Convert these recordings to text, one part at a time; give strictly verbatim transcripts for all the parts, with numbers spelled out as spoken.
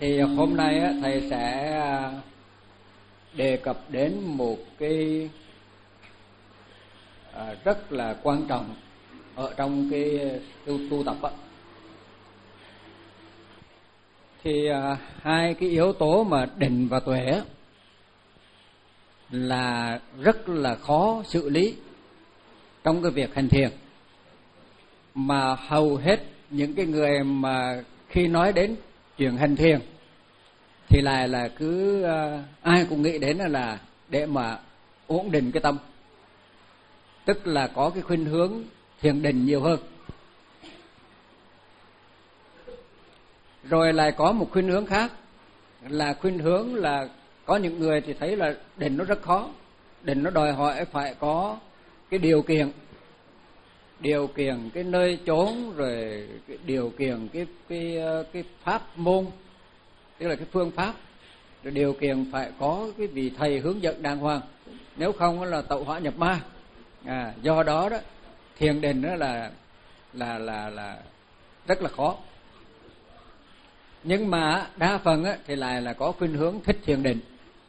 Thì hôm nay á, thầy sẽ đề cập đến một cái à, rất là quan trọng ở trong cái tu, tu tập á. Thì à, hai cái yếu tố mà định và tuệ á, là rất là khó xử lý trong cái việc hành thiền, mà hầu hết những cái người mà khi nói đến chuyện hành thiền thì lại là cứ uh, ai cũng nghĩ đến là để mà ổn định cái tâm, tức là có cái khuynh hướng thiền định nhiều hơn. Rồi lại có một khuynh hướng khác là khuynh hướng là có những người thì thấy là định nó rất khó, định nó đòi hỏi phải có cái điều kiện, điều kiện cái nơi chốn, rồi cái điều kiện cái cái cái pháp môn, tức là cái phương pháp, rồi điều kiện phải có cái vị thầy hướng dẫn đàng hoàng, nếu không là tẩu hỏa nhập ma. À, do đó đó thiền định đó là là là là rất là khó. Nhưng mà đa phần á, thì lại là có khuynh hướng thích thiền định.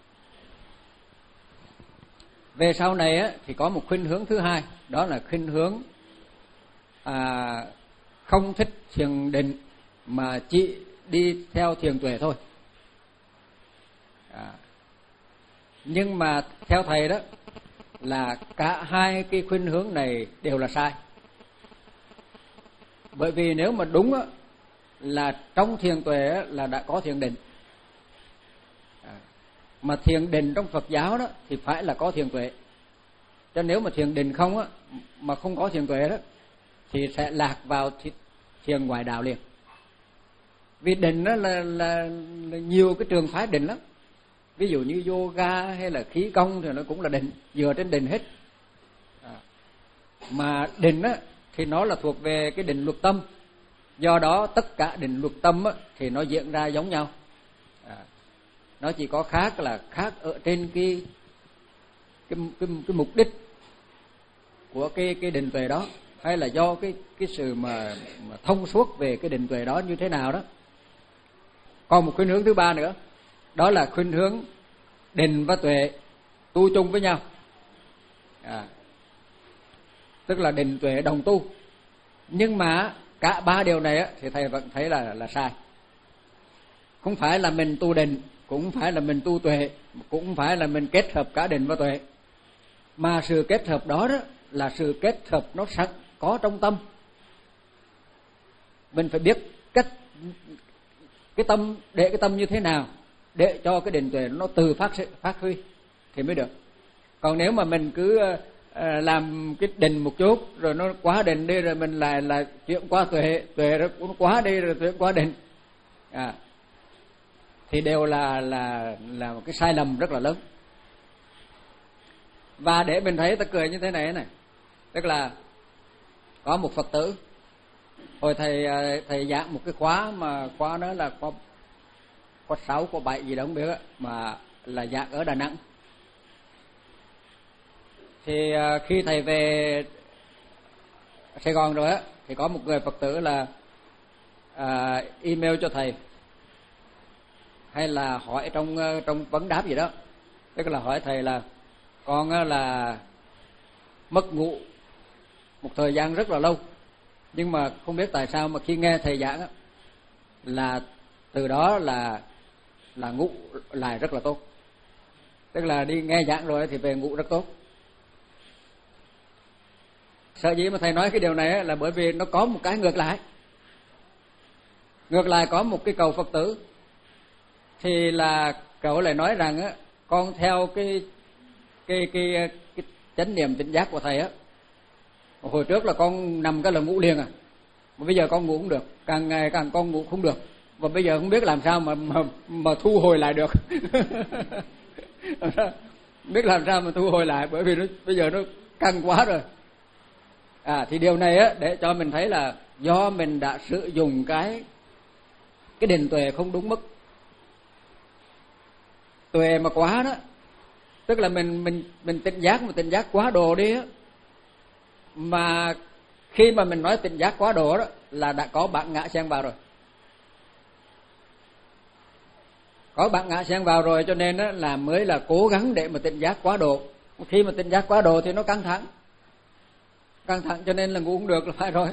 Về sau này á, thì có một khuynh hướng thứ hai, đó là khuynh hướng à, không thích thiền định mà chỉ đi theo thiền tuệ thôi. À, nhưng mà theo thầy đó là cả hai cái khuynh hướng này đều là sai. Bởi vì nếu mà đúng á, là trong thiền tuệ á, là đã có thiền định. À, mà thiền định trong Phật giáo đó thì phải là có thiền tuệ. Cho nếu mà thiền định không á, mà không có thiền tuệ đó thì sẽ lạc vào thiền ngoại đạo liền. Vì định đó là, là, là nhiều cái trường phái định lắm. Ví dụ như yoga hay là khí công thì nó cũng là định, dựa trên định hết. À, mà định á, thì nó là thuộc về cái định luật tâm. Do đó tất cả định luật tâm á, thì nó diễn ra giống nhau. À, nó chỉ có khác là khác ở trên cái cái cái, cái mục đích của cái cái định tuệ đó, hay là do cái cái sự mà, mà thông suốt về cái định tuệ đó như thế nào đó. Còn một khuynh hướng thứ ba nữa, đó là khuynh hướng định và tuệ tu chung với nhau. À, tức là định tuệ đồng tu. Nhưng mà cả ba điều này á, thì thầy vẫn thấy là là sai. Không phải là mình tu định, cũng không phải là mình tu tuệ, cũng không phải là mình kết hợp cả định và tuệ, mà sự kết hợp đó, đó là sự kết hợp nó sẵn có trong tâm. Mình phải biết cách cái tâm, để cái tâm như thế nào để cho cái định tuệ nó từ phát phát huy thì mới được. Còn nếu mà mình cứ uh, làm cái định một chút rồi nó quá định đi, rồi mình lại là chuyển qua tuệ, tuệ nó quá đi rồi chuyển qua định, à, thì đều là là là một cái sai lầm rất là lớn. Và để mình thấy ta cười như thế này này, tức là có một Phật tử, hồi thầy thầy giảng một cái khóa mà khóa đó là khóa khóa sáu, khóa bảy gì đó không biết á, mà là giảng ở Đà Nẵng. Thì khi thầy về Sài Gòn rồi á, thì có một người Phật tử là à, email cho thầy, hay là hỏi trong trong vấn đáp gì đó, tức là hỏi thầy là con là mất ngủ một thời gian rất là lâu, nhưng mà không biết tại sao mà khi nghe thầy giảng á, là từ đó là là ngủ lại rất là tốt. Tức là đi nghe giảng rồi thì về ngủ rất tốt. Sở dĩ mà thầy nói cái điều này là bởi vì nó có một cái ngược lại. Ngược lại có một cái cậu Phật tử, thì là cậu lại nói rằng á, con theo cái cái cái cái chánh niệm tỉnh giác của thầy á, hồi trước là con nằm cái là ngủ liền à, mà bây giờ con ngủ không được, càng ngày càng con ngủ không được, và bây giờ không biết làm sao mà mà, mà thu hồi lại được. Biết làm sao mà thu hồi lại, bởi vì nó bây giờ nó căng quá rồi. À, thì điều này á, để cho mình thấy là do mình đã sử dụng cái cái định tuệ không đúng mức. Tuệ mà quá đó, tức là mình mình mình tỉnh giác mà tỉnh giác quá độ đi á, mà khi mà mình nói tỉnh giác quá độ đó là đã có bản ngã xen vào rồi. có bản ngã xen vào rồi, cho nên á, là mới là cố gắng để mà tỉnh giác quá độ. Khi mà tỉnh giác quá độ thì nó căng thẳng, căng thẳng cho nên là ngủ không được là phải rồi.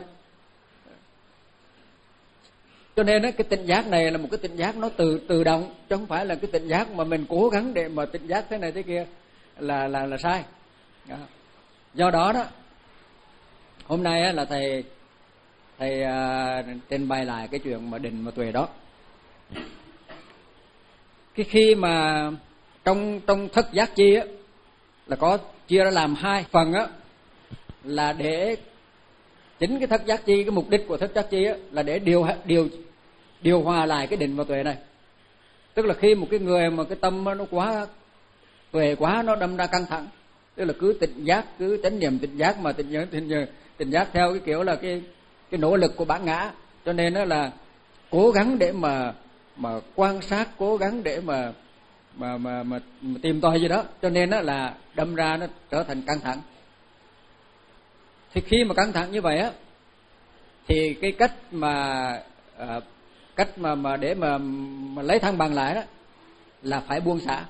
Cho nên á, cái tỉnh giác này là một cái tỉnh giác nó tự tự động, chứ không phải là cái tỉnh giác mà mình cố gắng để mà tỉnh giác thế này thế kia là là là sai. Đó. Do đó đó, hôm nay á, là thầy thầy uh, trình bày lại cái chuyện mà định và tuệ đó. Cái khi mà trong trong thất giác chi á là có chia ra làm hai phần á, là để chính cái thất giác chi, cái mục đích của thất giác chi á là để điều điều điều hòa lại cái định và tuệ này. Tức là khi một cái người mà cái tâm nó quá tuệ quá, nó đâm ra căng thẳng, tức là cứ tỉnh giác, cứ chánh niệm tỉnh giác mà tỉnh giác tỉnh, tỉnh giác theo cái kiểu là cái cái nỗ lực của bản ngã, cho nên đó là cố gắng để mà mà quan sát, cố gắng để mà mà mà, mà, mà tìm tòi gì đó, cho nên đó là đâm ra nó trở thành căng thẳng. Thì khi mà căng thẳng như vậy á, thì cái cách mà à, cách mà mà để mà, mà lấy thăng bằng lại đó là phải buông xả.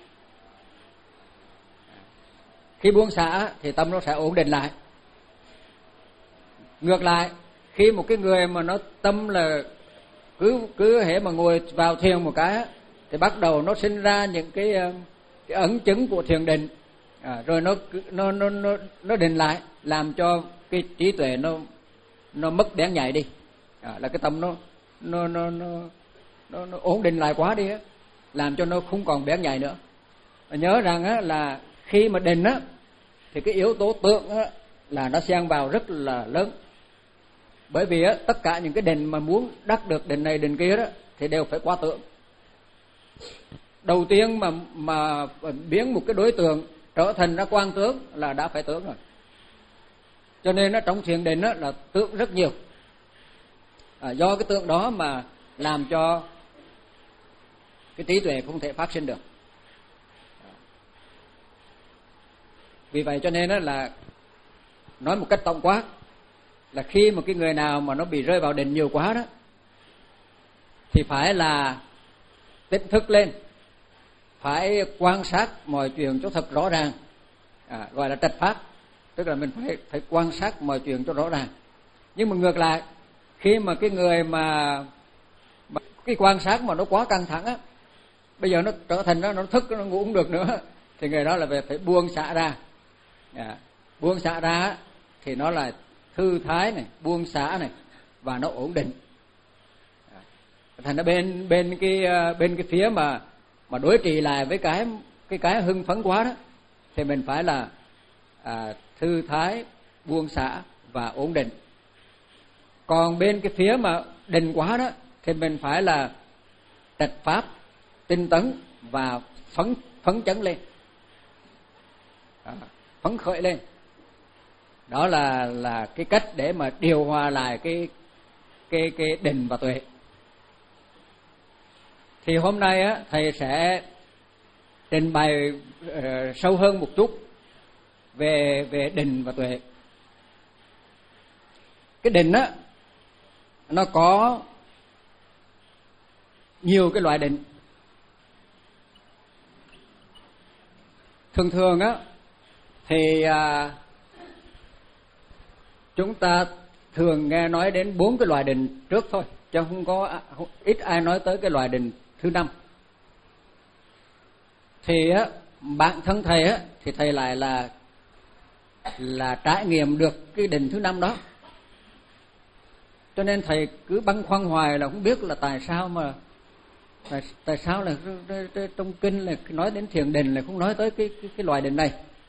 Khi buông xả thì tâm nó sẽ ổn định lại. Ngược lại, khi một cái người mà nó tâm là cứ cứ hễ mà ngồi vào thiền một cái thì bắt đầu nó sinh ra những cái cái ấn chứng của thiền định, à, rồi nó nó nó nó nó định lại, làm cho cái trí tuệ nó nó mất bén nhạy đi, à, là cái tâm nó nó nó nó nó, nó ổn định lại quá đi á, làm cho nó không còn bén nhạy nữa. Và nhớ rằng á là khi mà định á thì cái yếu tố tượng á là nó xen vào rất là lớn. Bởi vì á, tất cả những cái định mà muốn đắc được định này định kia đó thì đều phải qua tượng. Đầu tiên mà mà biến một cái đối tượng trở thành ra quang tướng là đã phải tướng rồi. Cho nên nó trong thiền định đó là tượng rất nhiều. À, do cái tượng đó mà làm cho cái trí tuệ không thể phát sinh được. Vì vậy cho nên đó là nói một cách tổng quát là khi mà cái người nào mà nó bị rơi vào định nhiều quá đó thì phải là tỉnh thức lên, phải quan sát mọi chuyện cho thật rõ ràng, à, gọi là trạch pháp, tức là mình phải phải quan sát mọi chuyện cho rõ ràng. Nhưng mà ngược lại, khi mà cái người mà, mà cái quan sát mà nó quá căng thẳng á, bây giờ nó trở thành nó nó thức, nó ngủ không được nữa, thì người đó là về phải buông xả ra, à, buông xả ra thì nó là thư thái này, buông xả này, và nó ổn định. Thành ra bên bên cái bên cái phía mà mà đối trị lại với cái cái cái hưng phấn quá đó thì mình phải là à, thư thái, buông xả và ổn định. Còn bên cái phía mà định quá đó thì mình phải là trạch pháp, tinh tấn và phấn phấn chấn lên, à, phấn khởi lên. Đó là là cái cách để mà điều hòa lại cái cái cái định và tuệ. Thì hôm nay á thầy sẽ trình bày uh, sâu hơn một chút về về định và tuệ. Cái định á nó có nhiều cái loại định. Thường thường á thì uh, chúng ta thường nghe nói đến bốn cái loại định trước thôi, chứ không có ít ai nói tới cái loại định thứ năm. Thì á bản thân thầy á thì thầy lại là là trải nghiệm được cái định thứ năm đó, cho nên thầy cứ băn khoăn hoài là không biết là tại sao mà tại, tại sao là trong kinh là nói đến thiền định là không nói tới cái cái, cái loại định này.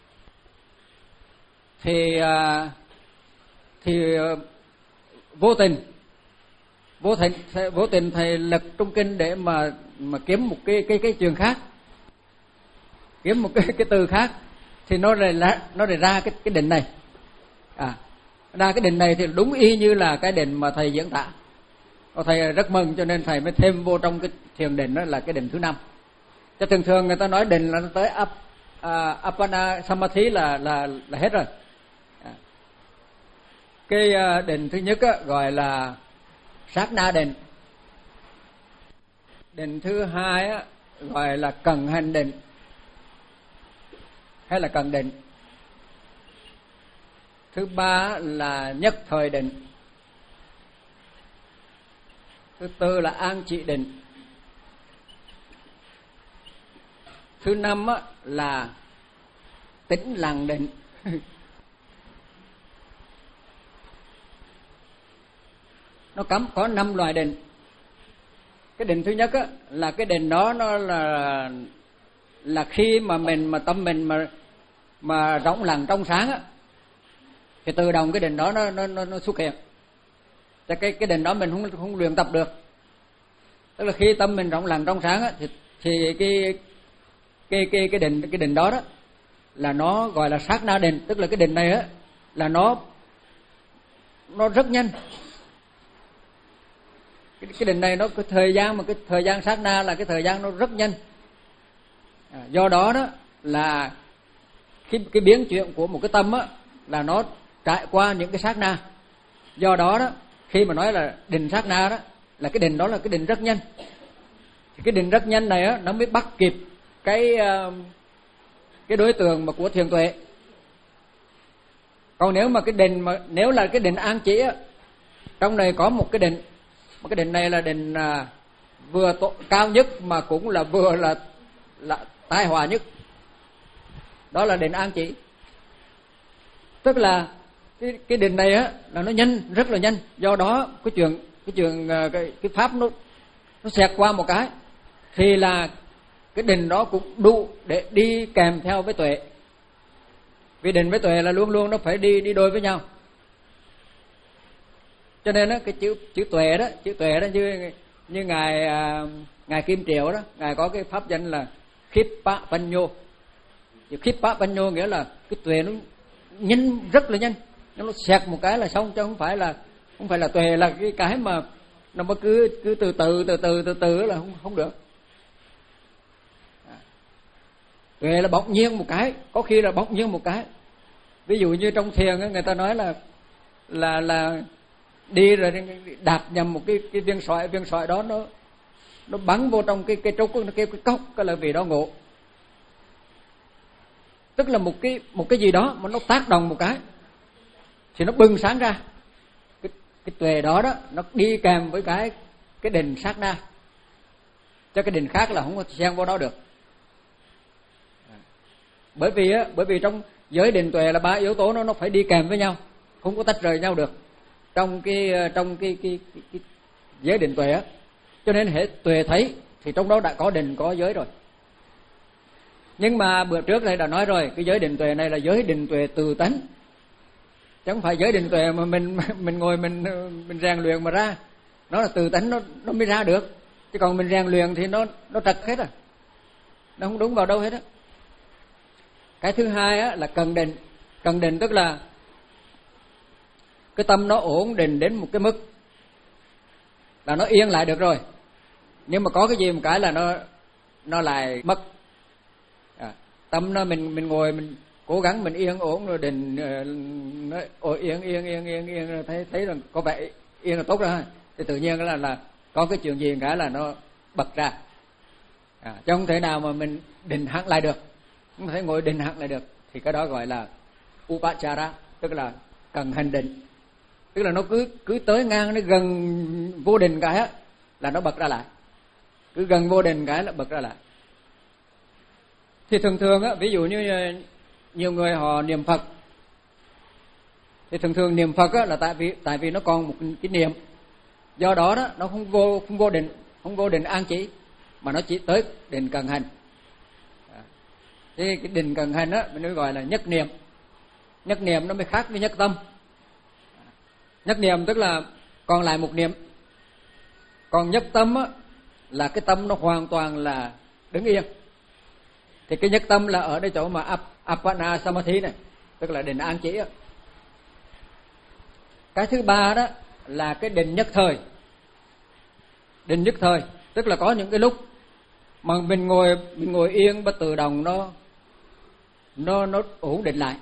Thì à, thì vô tình vô tình vô tình thầy lật trong kinh để mà mà kiếm một cái cái cái trường khác, kiếm một cái cái từ khác, thì nó lại nó lại ra cái cái định này, à ra cái định này thì đúng y như là cái định mà thầy diễn tả. Thầy rất mừng, cho nên thầy mới thêm vô trong cái thiền định đó là cái định thứ năm. Cho thường thường người ta nói định là nó tới ap, uh, apana samadhi là là là hết rồi. Cái định thứ nhất á, gọi là sát na định. Định thứ hai á, gọi là cần hành định hay là cần định. Thứ ba là nhất thời định. Thứ tư là an trị định. Thứ năm á, là tĩnh lặng định. Nó cấm có năm loại định. Cái định thứ nhất á, là cái định đó nó là là khi mà mình mà tâm mình mà mà rỗng lặng trong sáng á, thì tự động cái định đó nó nó nó xuất hiện. Cho cái cái định đó mình không không luyện tập được. Tức là khi tâm mình rỗng lặng trong sáng á, thì thì cái cái cái cái định cái định đó đó là nó gọi là sát na định. Tức là cái định này á là nó nó rất nhanh. Cái, cái định này nó cái thời gian mà cái thời gian sát na là cái thời gian nó rất nhanh. À, do đó đó là cái cái biến chuyển của một cái tâm á là nó trải qua những cái sát na. Do đó đó khi mà nói là định sát na đó là cái định đó là cái định rất nhanh. Thì cái định rất nhanh này á nó mới bắt kịp cái cái đối tượng mà của thiền tuệ. Còn nếu mà cái định mà nếu là cái định an chỉ á, trong này có một cái định, một cái định này là định à, vừa tổ, cao nhất mà cũng là vừa là là tai họa nhất. Đó là định an chỉ. Tức là cái cái định này á là nó nhanh, rất là nhanh. Do đó cái chuyện cái chuyện cái cái pháp nó nó xẹt qua một cái thì là cái định đó cũng đủ để đi kèm theo với tuệ. Vì định với tuệ là luôn luôn nó phải đi đi đôi với nhau. Cho nên đó, cái chữ chữ tuệ đó, chữ tuệ đó như như ngài à, ngài Kim Triệu đó, ngài có cái pháp danh là Khippa Panyo. Chữ Khippa Panyo nghĩa là cái tuệ nó nhanh, rất là nhanh, nó xẹt một cái là xong, chứ không phải là không phải là tuệ là cái cái mà nó mà cứ cứ từ từ từ từ từ từ là không không được. Tuệ là bỗng nhiên một cái, có khi là bỗng nhiên một cái. Ví dụ như trong thiền người ta nói là là là đi rồi đạp nhầm một cái cái viên sỏi, viên sỏi đó nó nó bắn vô trong cái cái trúc, nó kêu cái cốc, cái là vì đó ngộ. Tức là một cái một cái gì đó mà nó tác động một cái thì nó bừng sáng ra. Cái cái tuệ đó đó nó đi kèm với cái cái định sát na. Cho cái định khác là không có xen vô đó được. Bởi vì á, bởi vì trong giới định tuệ là ba yếu tố nó nó phải đi kèm với nhau, không có tách rời nhau được. Trong cái trong cái cái, cái, cái giới định tuệ á, cho nên hệ tuệ thấy thì trong đó đã có định có giới rồi. Nhưng mà bữa trước này đã nói rồi, cái giới định tuệ này là giới định tuệ từ tánh, chứ không phải giới định tuệ mà mình mình ngồi mình mình rèn luyện mà ra. Nó là từ tánh, nó nó mới ra được. Chứ còn mình rèn luyện thì nó nó trật hết à, nó không đúng vào đâu hết á. Cái thứ hai á là cần định. Cần định tức là cái tâm nó ổn định đến một cái mức là nó yên lại được rồi, nhưng mà có cái gì một cái là nó nó lại mất. À, tâm nó mình mình ngồi mình cố gắng mình yên ổn rồi định nó ôi yên yên yên yên yên thấy thấy là có vẻ yên là tốt rồi, thì tự nhiên là là có cái chuyện gì một cái là nó bật ra. À, chứ không thể nào mà mình định hẳn lại được, không thể ngồi định hẳn lại được, thì cái đó gọi là upachara, tức là cần hành định. Tức là nó cứ cứ tới ngang, nó gần vô định cái á là nó bật ra lại, cứ gần vô định cái là bật ra lại. Thì thường thường á, ví dụ như nhiều người họ niệm Phật, thì thường thường niệm Phật á là tại vì tại vì nó còn một cái niệm, do đó đó nó không vô không vô định, không vô định an chỉ, mà nó chỉ tới định cần hành. Thì cái định cần hành á mình nói gọi là nhất niệm. Nhất niệm nó mới khác với nhất tâm. Nhất niệm tức là còn lại một niệm. Còn nhất tâm á là cái tâm nó hoàn toàn là đứng yên. Thì cái nhất tâm là ở đây chỗ mà Appana Samadhi này, tức là định an chỉ á. Cái thứ ba đó là cái định nhất thời. Định nhất thời tức là có những cái lúc mà mình ngồi mình ngồi yên bất tự động nó nó nó ổn định lại.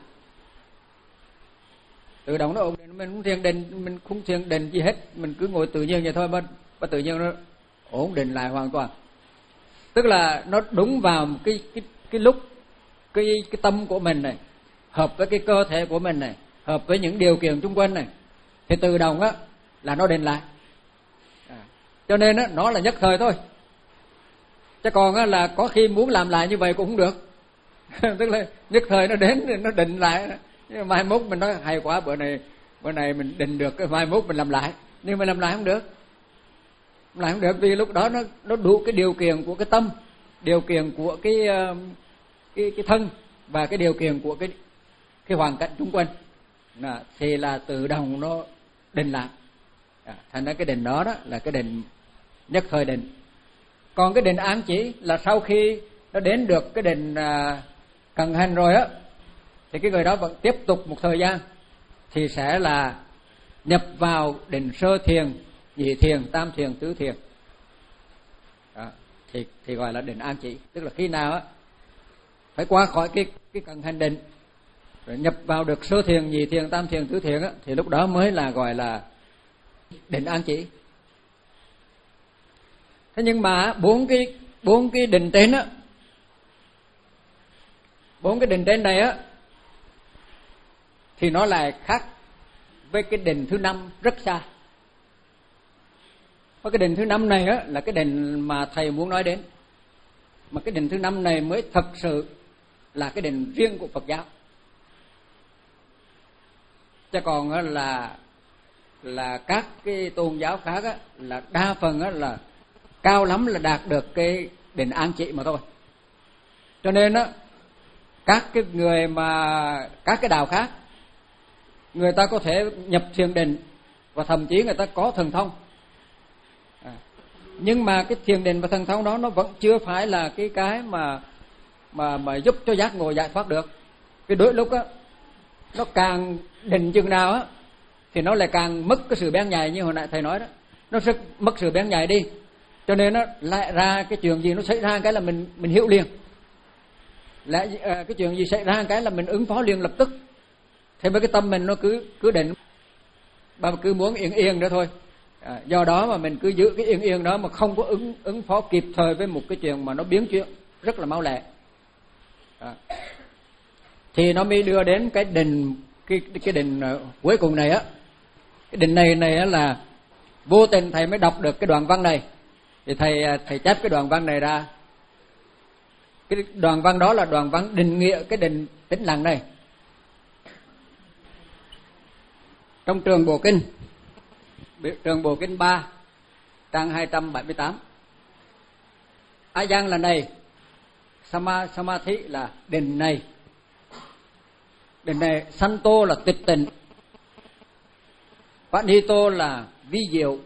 Tự động nó ổn định, mình không thiền định, mình không thiền định gì hết, mình cứ ngồi tự nhiên vậy thôi, mà, mà tự nhiên nó ổn định lại hoàn toàn. Tức là nó đúng vào cái cái cái lúc cái cái tâm của mình này hợp với cái cơ thể của mình này, hợp với những điều kiện xung quanh này, thì tự động á là nó định lại. À, cho nên á nó là nhất thời thôi. Chứ còn á là có khi muốn làm lại như vậy cũng không được. Tức là nhất thời nó đến thì nó định lại. Nhưng mai mốt mình nói hay quá, bữa này bữa này mình định được, cái mai mốt mình làm lại, nhưng mà làm lại không được. Làm lại không được vì lúc đó nó nó đủ cái điều kiện của cái tâm, điều kiện của cái cái cái thân và cái điều kiện của cái cái hoàn cảnh xung quanh. Là, thì là tự động nó định lại. À, thành ra cái định đó đó là cái định nhất thời định. Còn cái định ám chỉ là sau khi nó đến được cái định à, cận hành rồi á, thì cái người đó vẫn tiếp tục một thời gian thì sẽ là nhập vào định sơ thiền, nhị thiền, tam thiền, tứ thiền. Đó, thì thì gọi là định ám chỉ. Tức là khi nào á phải qua khỏi cái cái cận hành định rồi nhập vào được sơ thiền, nhị thiền, tam thiền, tứ thiền á, thì lúc đó mới là gọi là định ám chỉ. Thế nhưng mà bốn cái bốn cái định trên á, bốn cái định trên này á thì nó lại khác với cái định thứ năm rất xa. Và cái định thứ năm này á là cái định mà thầy muốn nói đến. Mà cái định thứ năm này mới thật sự là cái định riêng của Phật giáo. Chứ còn á là là các cái tôn giáo khác á là đa phần á là cao lắm là đạt được cái định an trị mà thôi. Cho nên á các cái người mà các cái đạo khác, người ta có thể nhập thiền định và thậm chí người ta có thần thông. À, nhưng mà cái thiền định và thần thông đó nó vẫn chưa phải là cái cái mà mà mà giúp cho giác ngộ giải thoát được. Vì đôi lúc á nó càng định chừng nào á thì nó lại càng mất cái sự bén nhạy, như hồi nãy thầy nói đó, nó sẽ mất sự bén nhạy đi. Cho nên nó lại ra cái chuyện gì nó xảy ra cái là mình mình hiểu liền. Lại cái chuyện gì xảy ra cái là mình ứng phó liền lập tức. Thế mà cái tâm mình nó cứ cứ định, mà cứ muốn yên yên đó thôi. À, do đó mà mình cứ giữ cái yên yên đó mà không có ứng ứng phó kịp thời với một cái chuyện mà nó biến chuyển rất là mau lẹ. À, thì nó mới đưa đến cái định cái cái định cuối cùng này á. Cái định này này á là vô tình thầy mới đọc được cái đoạn văn này. Thì thầy thầy chép cái đoạn văn này ra. Cái đoạn văn đó là đoạn văn định nghĩa cái định tĩnh lặng này. Trong Trường Bộ Kinh, Trường Bộ Kinh ba, trang hai trăm bảy mươi tám. A Giang là này, Sama Samadhi là định này. Định này, Santo là tịch tịnh, Panito là vi diệu,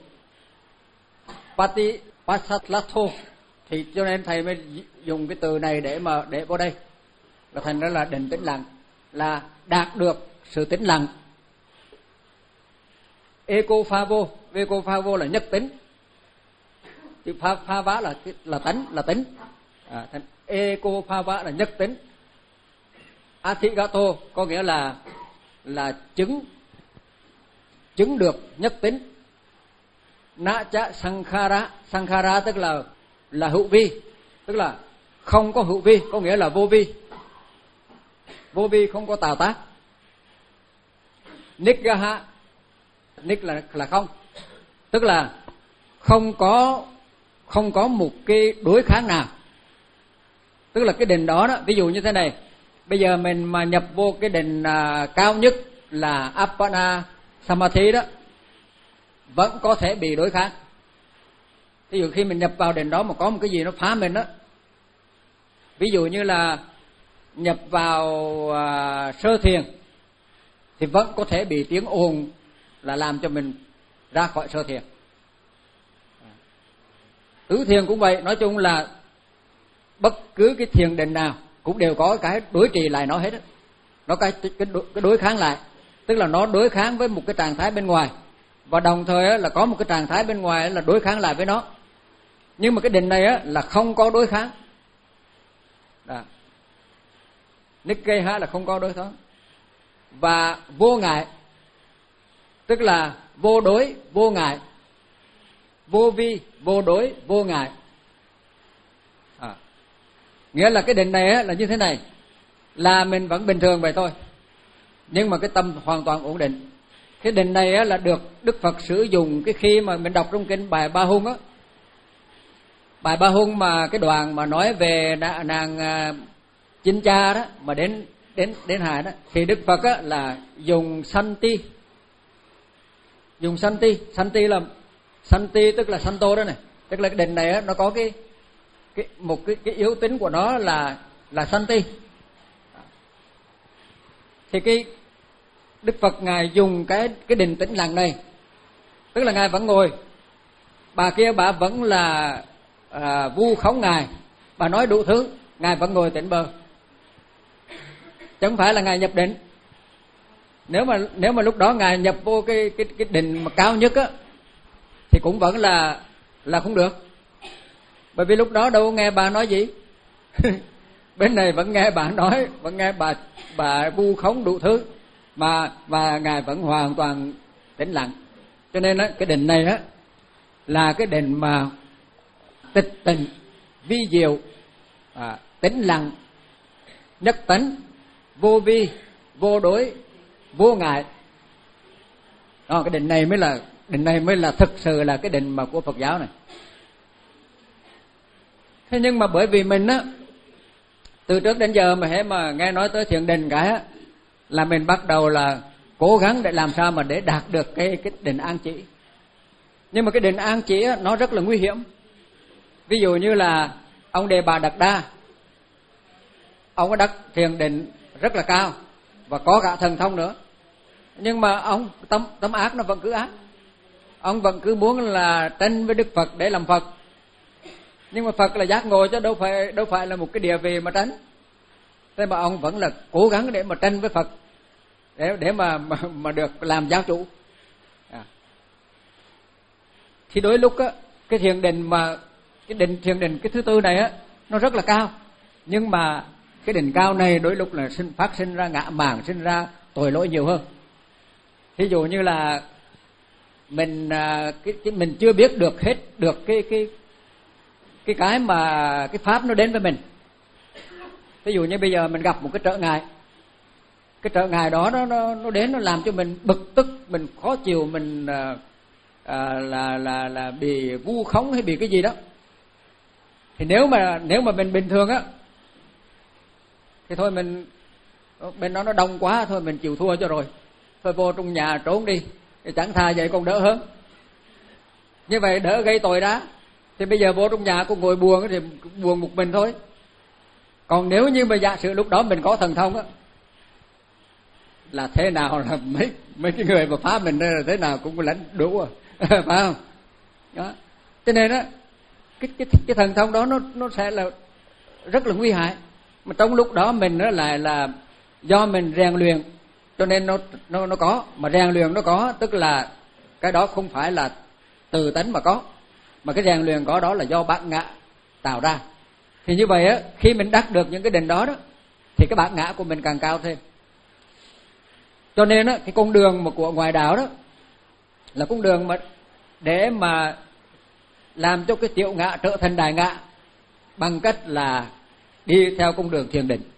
Pati Pasatlatho, thì cho nên thầy mới dùng cái từ này để mà để vào đây. Và thành ra là định tĩnh lặng, là đạt được sự tĩnh lặng. Ecofavo, Ecofavo là nhất tính. Chữ pha pha vá là là tánh, là tính. À, thành Ecofava là nhất tính. Athigato có nghĩa là là chứng chứng được nhất tính. Nacha sankhara, sankhara tức là là hữu vi, tức là không có hữu vi, có nghĩa là vô vi. Vô vi không có tạo tác. Nigaha, nik là là không, tức là không có không có một cái đối kháng nào. Tức là cái định đó đó, ví dụ như thế này, bây giờ mình mà nhập vô cái định à, cao nhất là Appana Samadhi đó, vẫn có thể bị đối kháng. Ví dụ khi mình nhập vào định đó mà có một cái gì nó phá mình đó, ví dụ như là nhập vào à, sơ thiền thì vẫn có thể bị tiếng ồn là làm cho mình ra khỏi sơ thiền. Tứ thiền cũng vậy, nói chung là bất cứ cái thiền định nào cũng đều có cái đối trị lại nó hết đó. Nó cái cái đối, cái đối kháng lại, tức là nó đối kháng với một cái trạng thái bên ngoài và đồng thời là có một cái trạng thái bên ngoài là đối kháng lại với nó. Nhưng mà cái định này á là không có đối kháng. Đó. Nikkeha là không có đối kháng. Và vô ngại, tức là vô đối, vô ngại. Vô vi, vô đối, vô ngại. À, Nghĩa là cái định này á, là như thế này, là mình vẫn bình thường vậy thôi, nhưng mà cái tâm hoàn toàn ổn định. Cái định này á, là được Đức Phật sử dụng cái khi mà mình đọc trong kinh bài Ba Hung á, bài Ba Hung mà cái đoạn mà nói về nàng uh, Chinh Cha đó mà đến đến đến hại đó, thì Đức Phật á, là dùng Santi, dùng Santi, Santi là Santi tức là Santo đó này, tức là cái định này á, nó có cái cái một cái cái yếu tính của nó là là Santi. Thì cái Đức Phật ngài dùng cái cái định tĩnh lặng này, tức là ngài vẫn ngồi, bà kia bà vẫn là à, vu khống ngài, bà nói đủ thứ, ngài vẫn ngồi tĩnh bơ, chứ không phải là ngài nhập định. Nếu mà nếu mà lúc đó ngài nhập vô cái cái cái định mà cao nhất á, thì cũng vẫn là là không được, bởi vì lúc đó đâu nghe bà nói gì. Bên này vẫn nghe bà nói, vẫn nghe bà bà vu khống đủ thứ, mà mà ngài vẫn hoàn toàn tĩnh lặng. Cho nên á, cái định này á là cái định mà tịch tịnh, vi diệu, à, tĩnh lặng, nhất tánh, vô vi, vô đối, vô ngại. Đó, cái định này mới là định này mới là thực sự là cái định mà của Phật giáo này. Thế nhưng mà bởi vì mình á, từ trước đến giờ mà hễ mà nghe nói tới thiền định cái á, là mình bắt đầu là cố gắng để làm sao mà để đạt được cái cái định an chỉ. Nhưng mà cái định an chỉ á, nó rất là nguy hiểm. Ví dụ như là ông Đề Bà Đạt Đa, ông có đắc thiền định rất là cao và có cả thần thông nữa, nhưng mà ông tâm tâm ác nó vẫn cứ ác, ông vẫn cứ muốn là tranh với Đức Phật để làm Phật. Nhưng mà Phật là giác ngộ chứ đâu phải đâu phải là một cái địa vị mà tranh. Thế mà ông vẫn là cố gắng để mà tranh với Phật, để để mà mà, mà được làm giáo chủ. À. Thì đôi lúc á, cái thiền định mà cái định thiền định cái thứ tư này á, nó rất là cao, nhưng mà cái định cao này đôi lúc là sinh phát sinh ra ngã mạn, sinh ra tội lỗi nhiều hơn. Ví dụ như là mình cái, cái mình chưa biết được hết được cái cái cái cái mà cái pháp nó đến với mình. Ví dụ như bây giờ mình gặp một cái trở ngại, cái trở ngại đó nó nó nó đến nó làm cho mình bực tức, mình khó chịu, mình à, à, là là là bị vu khống hay bị cái gì đó. Thì nếu mà nếu mà mình bình thường á, thì thôi mình bên đó nó đông quá, thôi mình chịu thua cho rồi, thôi vô trong nhà trốn đi, thì chẳng thà vậy còn đỡ hơn. Như vậy đỡ gây tội đã. Thì bây giờ vô trong nhà cũng ngồi buồn thì buồn một mình thôi. Còn nếu như mà giả sử lúc đó mình có thần thông á, là thế nào là mấy mấy cái người mà phá mình là thế nào cũng lãnh đủ à. Phải không? Đó. Cho nên á, cái cái cái thần thông đó nó nó sẽ là rất là nguy hại. Mà trong lúc đó mình nó lại là do mình rèn luyện, cho nên nó nó nó có, mà rèn luyện nó có, tức là cái đó không phải là từ tánh mà có, mà cái rèn luyện có đó là do bản ngã tạo ra. Thì như vậy á, khi mình đắc được những cái định đó đó, thì cái bản ngã của mình càng cao thêm. Cho nên á, cái con đường mà của ngoại đạo đó là con đường mà để mà làm cho cái tiểu ngã trở thành đại ngã, bằng cách là đi theo con đường thiền định.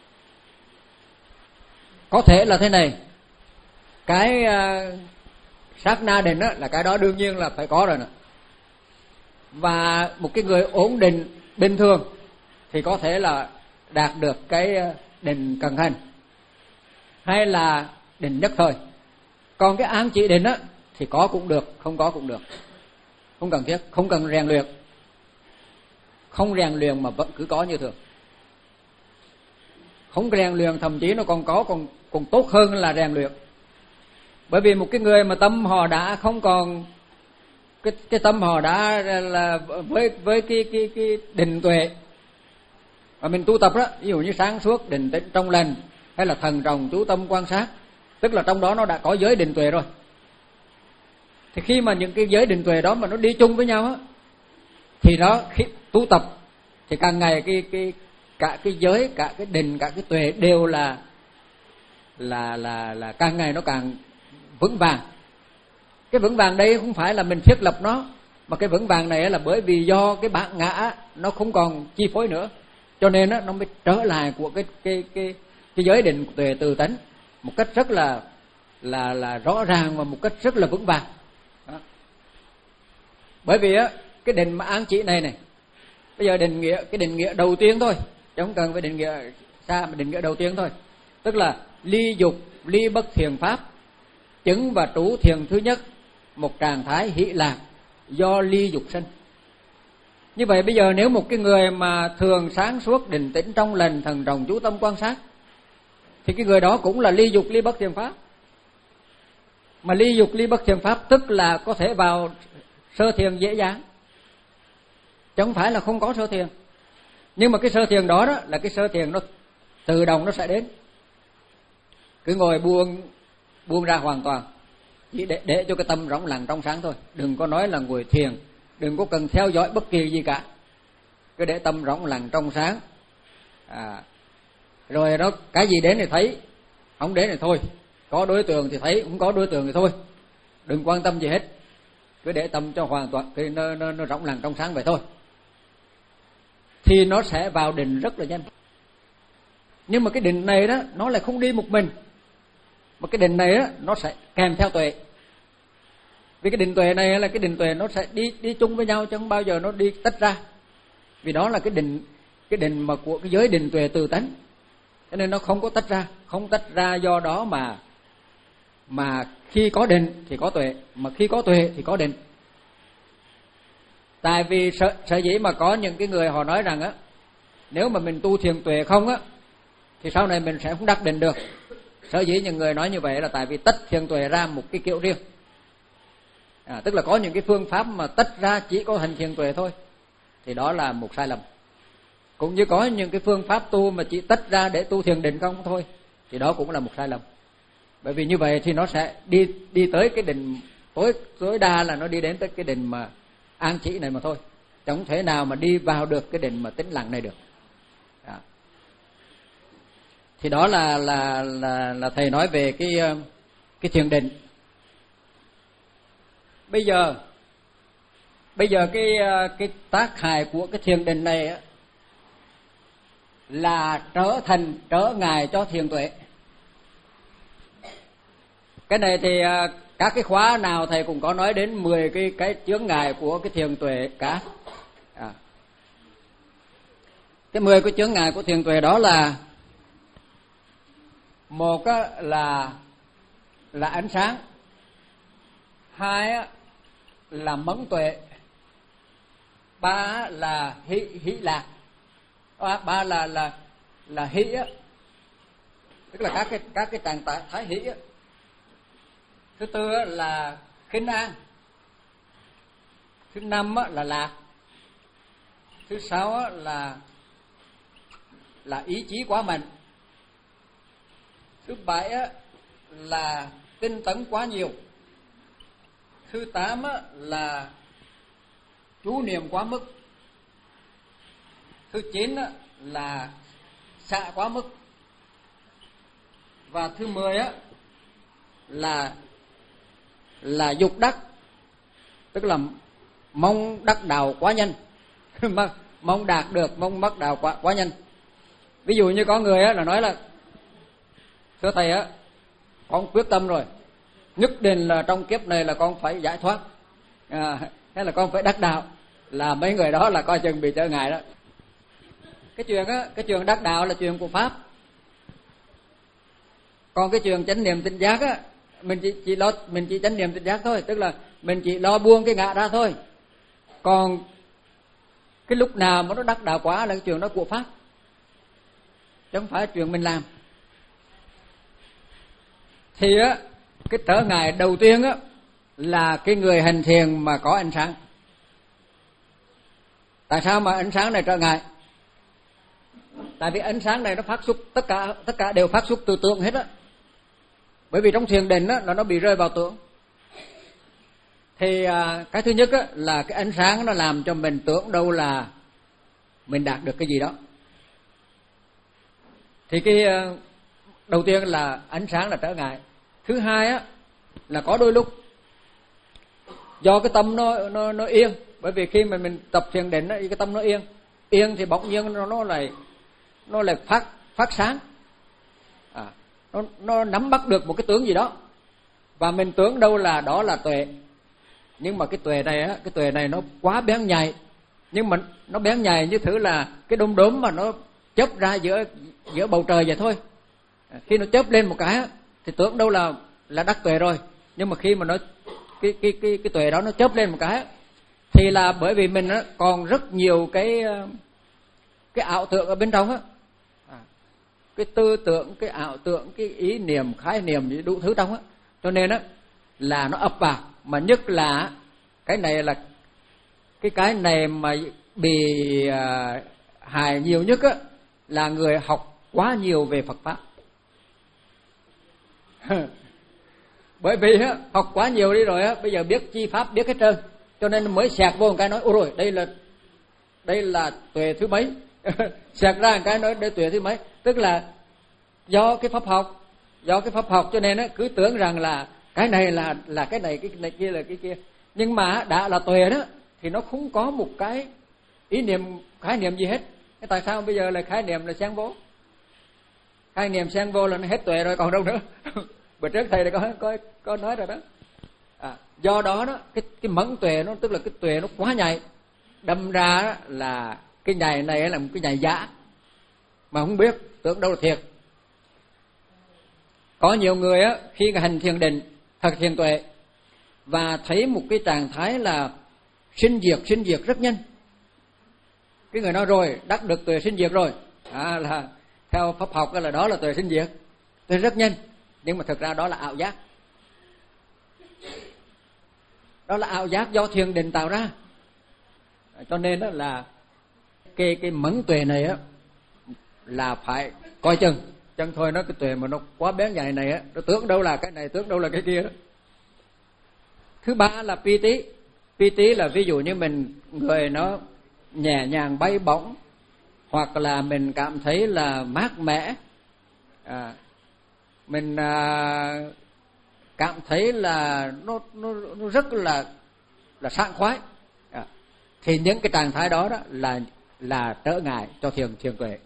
Có thể là thế này, cái uh, sát na định đó, là cái đó đương nhiên là phải có rồi nè. Và một cái người ổn định bình thường thì có thể là đạt được cái định cần hành, hay là định nhất thời. Còn cái an chỉ định á thì có cũng được, không có cũng được, không cần thiết, không cần rèn luyện. Không rèn luyện mà vẫn cứ có như thường. Không rèn luyện thậm chí nó còn có còn còn tốt hơn là rèn luyện. Bởi vì một cái người mà tâm họ đã không còn cái cái tâm họ đã là với với cái cái cái định tuệ mà mình tu tập đó, ví dụ như sáng suốt, định tĩnh, trong lành, hay là thần trọng, chú tâm quan sát, tức là trong đó nó đã có giới định tuệ rồi. Thì khi mà những cái giới định tuệ đó mà nó đi chung với nhau á, thì đó khi tu tập thì càng ngày cái cái cả cái giới, cả cái định, cả cái tuệ đều là là là là càng ngày nó càng vững vàng. Cái vững vàng đây không phải là mình thiết lập nó, mà cái vững vàng này là bởi vì do cái bản ngã nó không còn chi phối nữa. cho nên nó mới trở lại của cái cái cái cái giới định tuệ từ tánh một cách rất là là là rõ ràng và một cách rất là vững vàng. Đó. Bởi vì á cái định mà an chỉ này này, bây giờ định nghĩa cái định nghĩa đầu tiên thôi, chứ không cần phải định nghĩa xa, mà định nghĩa đầu tiên thôi, tức là ly dục ly bất thiền pháp, chứng và trú thiền thứ nhất, một trạng thái hỷ lạc do ly dục sinh. Như vậy bây giờ nếu một cái người mà thường sáng suốt định tĩnh trong lành thần trọng chú tâm quan sát, thì cái người đó cũng là ly dục ly bất thiền pháp. Mà ly dục ly bất thiền pháp tức là có thể vào sơ thiền dễ dàng, chứ không phải là không có sơ thiền. Nhưng mà cái sơ thiền đó, đó là cái sơ thiền nó tự động nó sẽ đến. Cứ ngồi buông buông ra hoàn toàn, chỉ để, để cho cái tâm rỗng lặng trong sáng thôi. Đừng có nói là ngồi thiền, đừng có cần theo dõi bất kỳ gì cả, cứ để tâm rỗng lặng trong sáng. À, rồi nó cái gì đến thì thấy, không đến thì thôi. Có đối tượng thì thấy, không có đối tượng thì thôi. Đừng quan tâm gì hết, cứ để tâm cho hoàn toàn cái nó, nó, nó rỗng lặng trong sáng vậy thôi, thì nó sẽ vào định rất là nhanh. Nhưng mà cái định này đó nó lại không đi một mình, mà cái định này đó nó sẽ kèm theo tuệ. Vì cái định tuệ này là cái định tuệ nó sẽ đi đi chung với nhau, chứ không bao giờ nó đi tách ra. Vì đó là cái định cái định mà của cái giới định tuệ từ tánh, cho nên nó không có tách ra, không tách ra. Do đó mà mà khi có định thì có tuệ, mà khi có tuệ thì có định. Tại vì sở, sở dĩ mà có những cái người họ nói rằng á, nếu mà mình tu thiền tuệ không á thì sau này mình sẽ không đắc định được. Sở dĩ những người nói như vậy là tại vì tách thiền tuệ ra một cái kiểu riêng. À, tức là có những cái phương pháp mà tách ra chỉ có hành thiền tuệ thôi, thì đó là một sai lầm. Cũng như có những cái phương pháp tu mà chỉ tách ra để tu thiền định không thôi, thì đó cũng là một sai lầm. Bởi vì như vậy thì nó sẽ đi đi tới cái định tối tối đa là nó đi đến tới cái định mà an chỉ này mà thôi, chẳng thể nào mà đi vào được cái định mà tĩnh lặng này được. Đó. Thì đó là là là là thầy nói về cái cái thiền định. Bây giờ bây giờ cái cái tác hại của cái thiền định này á, là trở thành trở ngại cho thiền tuệ. Cái này thì các cái khóa nào thầy cũng có nói đến mười cái cái chướng ngại của cái thiền tuệ cả. À. Cái mười cái chướng ngại của thiền tuệ đó là: một á, là là ánh sáng, hai á, là mẫn tuệ, ba là hỷ hỷ lạc, à, ba là là là hỷ á, tức là các cái các cái trạng thái hỷ á. Thứ tư á, là khinh an, thứ năm á, là lạc, thứ sáu á, là là ý chí quá mạnh, thứ bảy á, là tinh tấn quá nhiều, thứ tám á, là chú niệm quá mức, thứ chín á, là xạ quá mức, và thứ mười á, là là dục đắc, tức là mong đắc đạo quá nhanh, mong đạt được, mong đắc đạo quá quá nhanh. Ví dụ như có người á là nói là: thưa thầy á, con quyết tâm rồi, nhất định là trong kiếp này là con phải giải thoát, à, hay là con phải đắc đạo. Là mấy người đó là coi chừng bị trở ngại đó. Cái chuyện á, cái chuyện đắc đạo là chuyện của pháp. Còn cái chuyện chánh niệm tỉnh giác á, mình chỉ chỉ lo mình chỉ chánh niệm tỉnh giác thôi, tức là mình chỉ lo buông cái ngã ra thôi. Còn cái lúc nào mà nó đắc đạo quá là cái chuyện đó của pháp, chứ không phải chuyện mình làm. Thì á, cái trở ngại đầu tiên á là cái người hành thiền mà có ánh sáng. Tại sao mà ánh sáng này trở ngại? Tại vì ánh sáng này nó phát xuất, tất cả tất cả đều phát xuất từ tưởng hết á. Bởi vì trong thiền định á là nó bị rơi vào tưởng. Thì à, cái thứ nhất á là cái ánh sáng nó làm cho mình tưởng đâu là mình đạt được cái gì đó. Thì cái đầu tiên là ánh sáng là trở ngại. Thứ hai á là có đôi lúc do cái tâm nó nó nó yên, bởi vì khi mà mình tập thiền định á, cái tâm nó yên, yên thì bỗng nhiên nó nó lại nó lại phát phát sáng, à, nó nó nắm bắt được một cái tướng gì đó, và mình tưởng đâu là đó là tuệ. Nhưng mà cái tuệ này á, cái tuệ này nó quá bén nhạy, nhưng mà nó bén nhạy như thứ là cái đom đóm mà nó chớp ra giữa giữa bầu trời vậy thôi. Khi nó chớp lên một cái á, thì tưởng đâu là là đắc tuệ rồi, nhưng mà khi mà nó cái cái cái cái tuệ đó nó chớp lên một cái á, thì là bởi vì mình á, còn rất nhiều cái cái ảo tưởng ở bên trong á, à, cái tư tưởng, cái ảo tưởng, cái ý niệm, khái niệm đủ thứ trong á, cho nên á là nó ập vào. Mà nhất là cái này là cái cái này mà bị à, hại nhiều nhất á là người học quá nhiều về Phật pháp. Bởi vì á, học quá nhiều đi rồi á, bây giờ biết chi pháp biết hết trơn, cho nên mới xẹt vô một cái nói ôi rồi đây là đây là tuệ thứ mấy. Xẹt ra một cái nói đây tuệ thứ mấy, tức là do cái pháp học, do cái pháp học cho nên á cứ tưởng rằng là cái này là là cái này, cái này kia là cái kia. Nhưng mà đã là tuệ đó thì nó không có một cái ý niệm khái niệm gì hết. Thế tại sao bây giờ là khái niệm là xen vô? Khái niệm xen vô là nó hết tuệ rồi còn đâu nữa. Bữa trước thầy đã có có có nói rồi đó. À, do đó đó cái cái mẫn tuệ nó tức là cái tuệ nó quá nhạy, đâm ra đó là cái nhạy này là một cái nhạy giả mà không biết, tưởng đâu là thiệt. Có nhiều người á khi hành thiền định, thực hiện tuệ và thấy một cái trạng thái là sinh diệt sinh diệt rất nhanh. Cái người nói rồi đắc được tuệ sinh diệt rồi, à, là theo pháp học là đó là tuệ sinh diệt, tuệ rất nhanh. Nhưng mà thực ra đó là ảo giác, đó là ảo giác do thiền định tạo ra. Cho nên đó là cái cái mẫn tuệ này á là phải coi chừng, chẳng thôi nó cái tuệ mà nó quá bén nhạy này á, nó tưởng đâu là cái này, tưởng đâu là cái kia đó. Thứ ba là pi tí. Pi tí là ví dụ như mình người nó nhẹ nhàng bay bổng, hoặc là mình cảm thấy là mát mẻ, à, mình à, cảm thấy là nó nó, nó rất là là sảng khoái, à, thì những cái trạng thái đó đó là là trở ngại cho thiền thiền tuệ.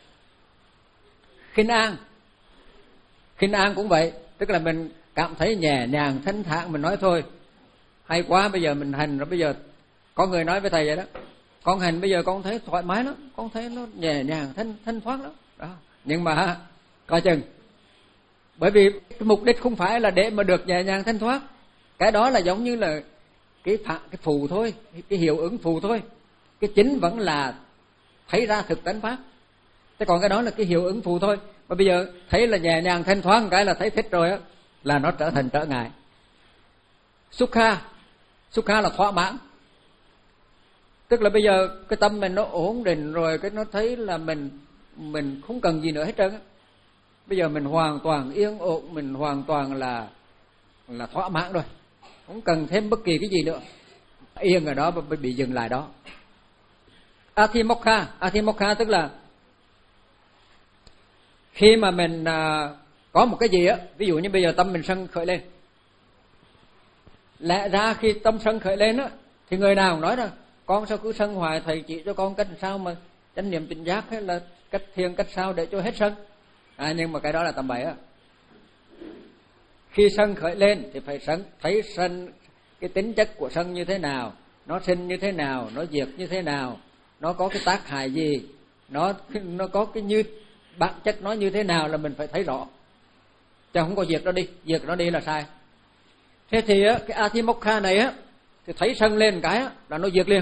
Khinh an, khinh an cũng vậy, tức là mình cảm thấy nhẹ nhàng thanh thản, mình nói thôi hay quá, bây giờ mình hành rồi, bây giờ có người nói với thầy vậy đó, con hành bây giờ con thấy thoải mái lắm, con thấy nó nhẹ nhàng thanh thanh thoát lắm đó. Nhưng mà coi chừng, bởi vì cái mục đích không phải là để mà được nhẹ nhàng thanh thoát, cái đó là giống như là cái phạ, cái phù thôi, cái hiệu ứng phù thôi, cái chính vẫn là thấy ra thực tánh pháp. Thế còn cái đó là cái hiệu ứng phù thôi. Mà bây giờ thấy là nhẹ nhàng thanh thoát cái là thấy thích rồi á, là nó trở thành trở ngại. Sukha, sukha là thỏa mãn, tức là bây giờ cái tâm mình nó ổn định rồi, cái nó thấy là mình mình không cần gì nữa hết trơn á. Bây giờ mình hoàn toàn yên ổn, mình hoàn toàn là là thỏa mãn rồi, không cần thêm bất kỳ cái gì nữa, yên ở đó bị, bị dừng lại đó. Athimokha, Athimokha tức là khi mà mình à, có một cái gì á, ví dụ như bây giờ tâm mình sân khởi lên, lẽ ra khi tâm sân khởi lên á thì người nào cũng nói rằng con sao cứ sân hoài, thầy chỉ cho con cách sao mà chánh niệm tỉnh giác, hay là cách thiền cách sao để cho hết sân. À, nhưng mà cái đó là tầm bậy á. Khi sân khởi lên thì phải sân, thấy sân, cái tính chất của sân như thế nào, nó sinh như thế nào, nó diệt như thế nào, nó có cái tác hại gì, nó nó có cái như bản chất nó như thế nào là mình phải thấy rõ, chứ không có diệt nó đi, diệt nó đi là sai. Thế thì á, cái Athimokha này á thì thấy sân lên cái á, là nó diệt liền,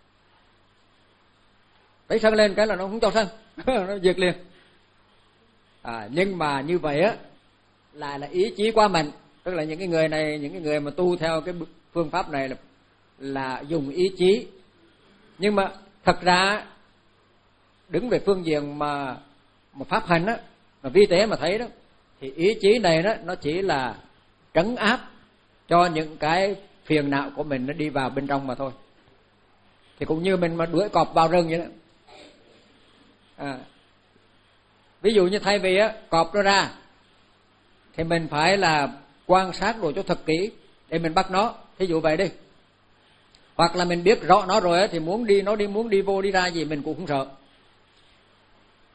thấy sân lên cái là nó không cho sân, nó diệt liền. À, nhưng mà như vậy á lại là ý chí quá mạnh, tức là những cái người này, những cái người mà tu theo cái phương pháp này là là dùng ý chí. Nhưng mà thật ra đứng về phương diện mà một pháp hành á, mà vi tế mà thấy đó, thì ý chí này đó nó chỉ là trấn áp cho những cái phiền não của mình nó đi vào bên trong mà thôi. Thì cũng như mình mà đuổi cọp vào rừng vậy đó. À, ví dụ như thay vì á cọp nó ra thì mình phải là quan sát rồi cho thật kỹ để mình bắt nó, thí dụ vậy đi. Hoặc là mình biết rõ nó rồi á thì muốn đi nó đi, muốn đi vô đi ra gì mình cũng không sợ.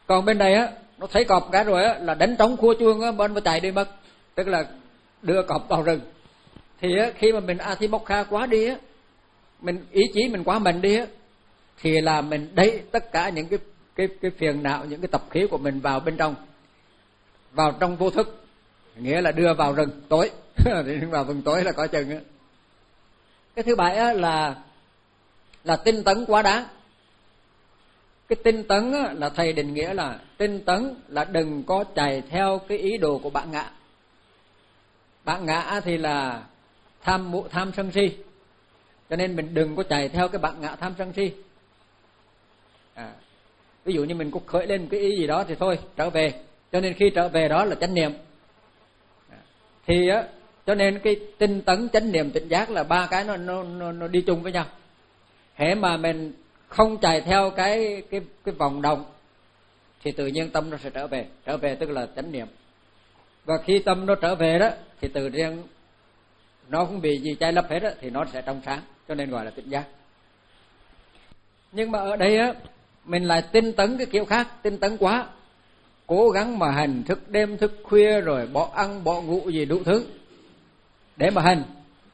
Còn bên đây á, nó thấy cọp cái rồi á là đánh trống khua chuông á, bên nó chạy đi mất, tức là đưa cọp vào rừng. Thì á, khi mà mình Atibokha quá đi á, mình ý chí mình quá mạnh đi á, thì là mình đẩy tất cả những cái cái cái phiền não, những cái tập khí của mình vào bên trong, vào trong vô thức, nghĩa là đưa vào rừng tối. Vào rừng tối là có chừng á. Cái thứ bảy á là là tinh tấn quá đáng. Cái tinh tấn á, là thầy định nghĩa là tinh tấn là đừng có chạy theo cái ý đồ của bạn ngã. Bạn ngã thì là tham tham sân si, cho nên mình đừng có chạy theo cái bạn ngã tham sân si. À, ví dụ như mình có khởi lên cái ý gì đó thì thôi trở về, cho nên khi trở về đó là chánh niệm. À, thì á, cho nên cái tinh tấn, chánh niệm, tỉnh giác là ba cái nó nó nó, nó đi chung với nhau. Hễ mà mình không chạy theo cái cái cái vòng động thì tự nhiên tâm nó sẽ trở về, trở về tức là chánh niệm. Và khi tâm nó trở về đó thì tự nhiên nó không bị gì che lấp hết á, thì nó sẽ trong sáng, cho nên gọi là tỉnh giác. Nhưng mà ở đây á, mình lại tinh tấn cái kiểu khác, tinh tấn quá, cố gắng mà hành, thức đêm thức khuya rồi bỏ ăn bỏ ngủ gì đủ thứ để mà hành.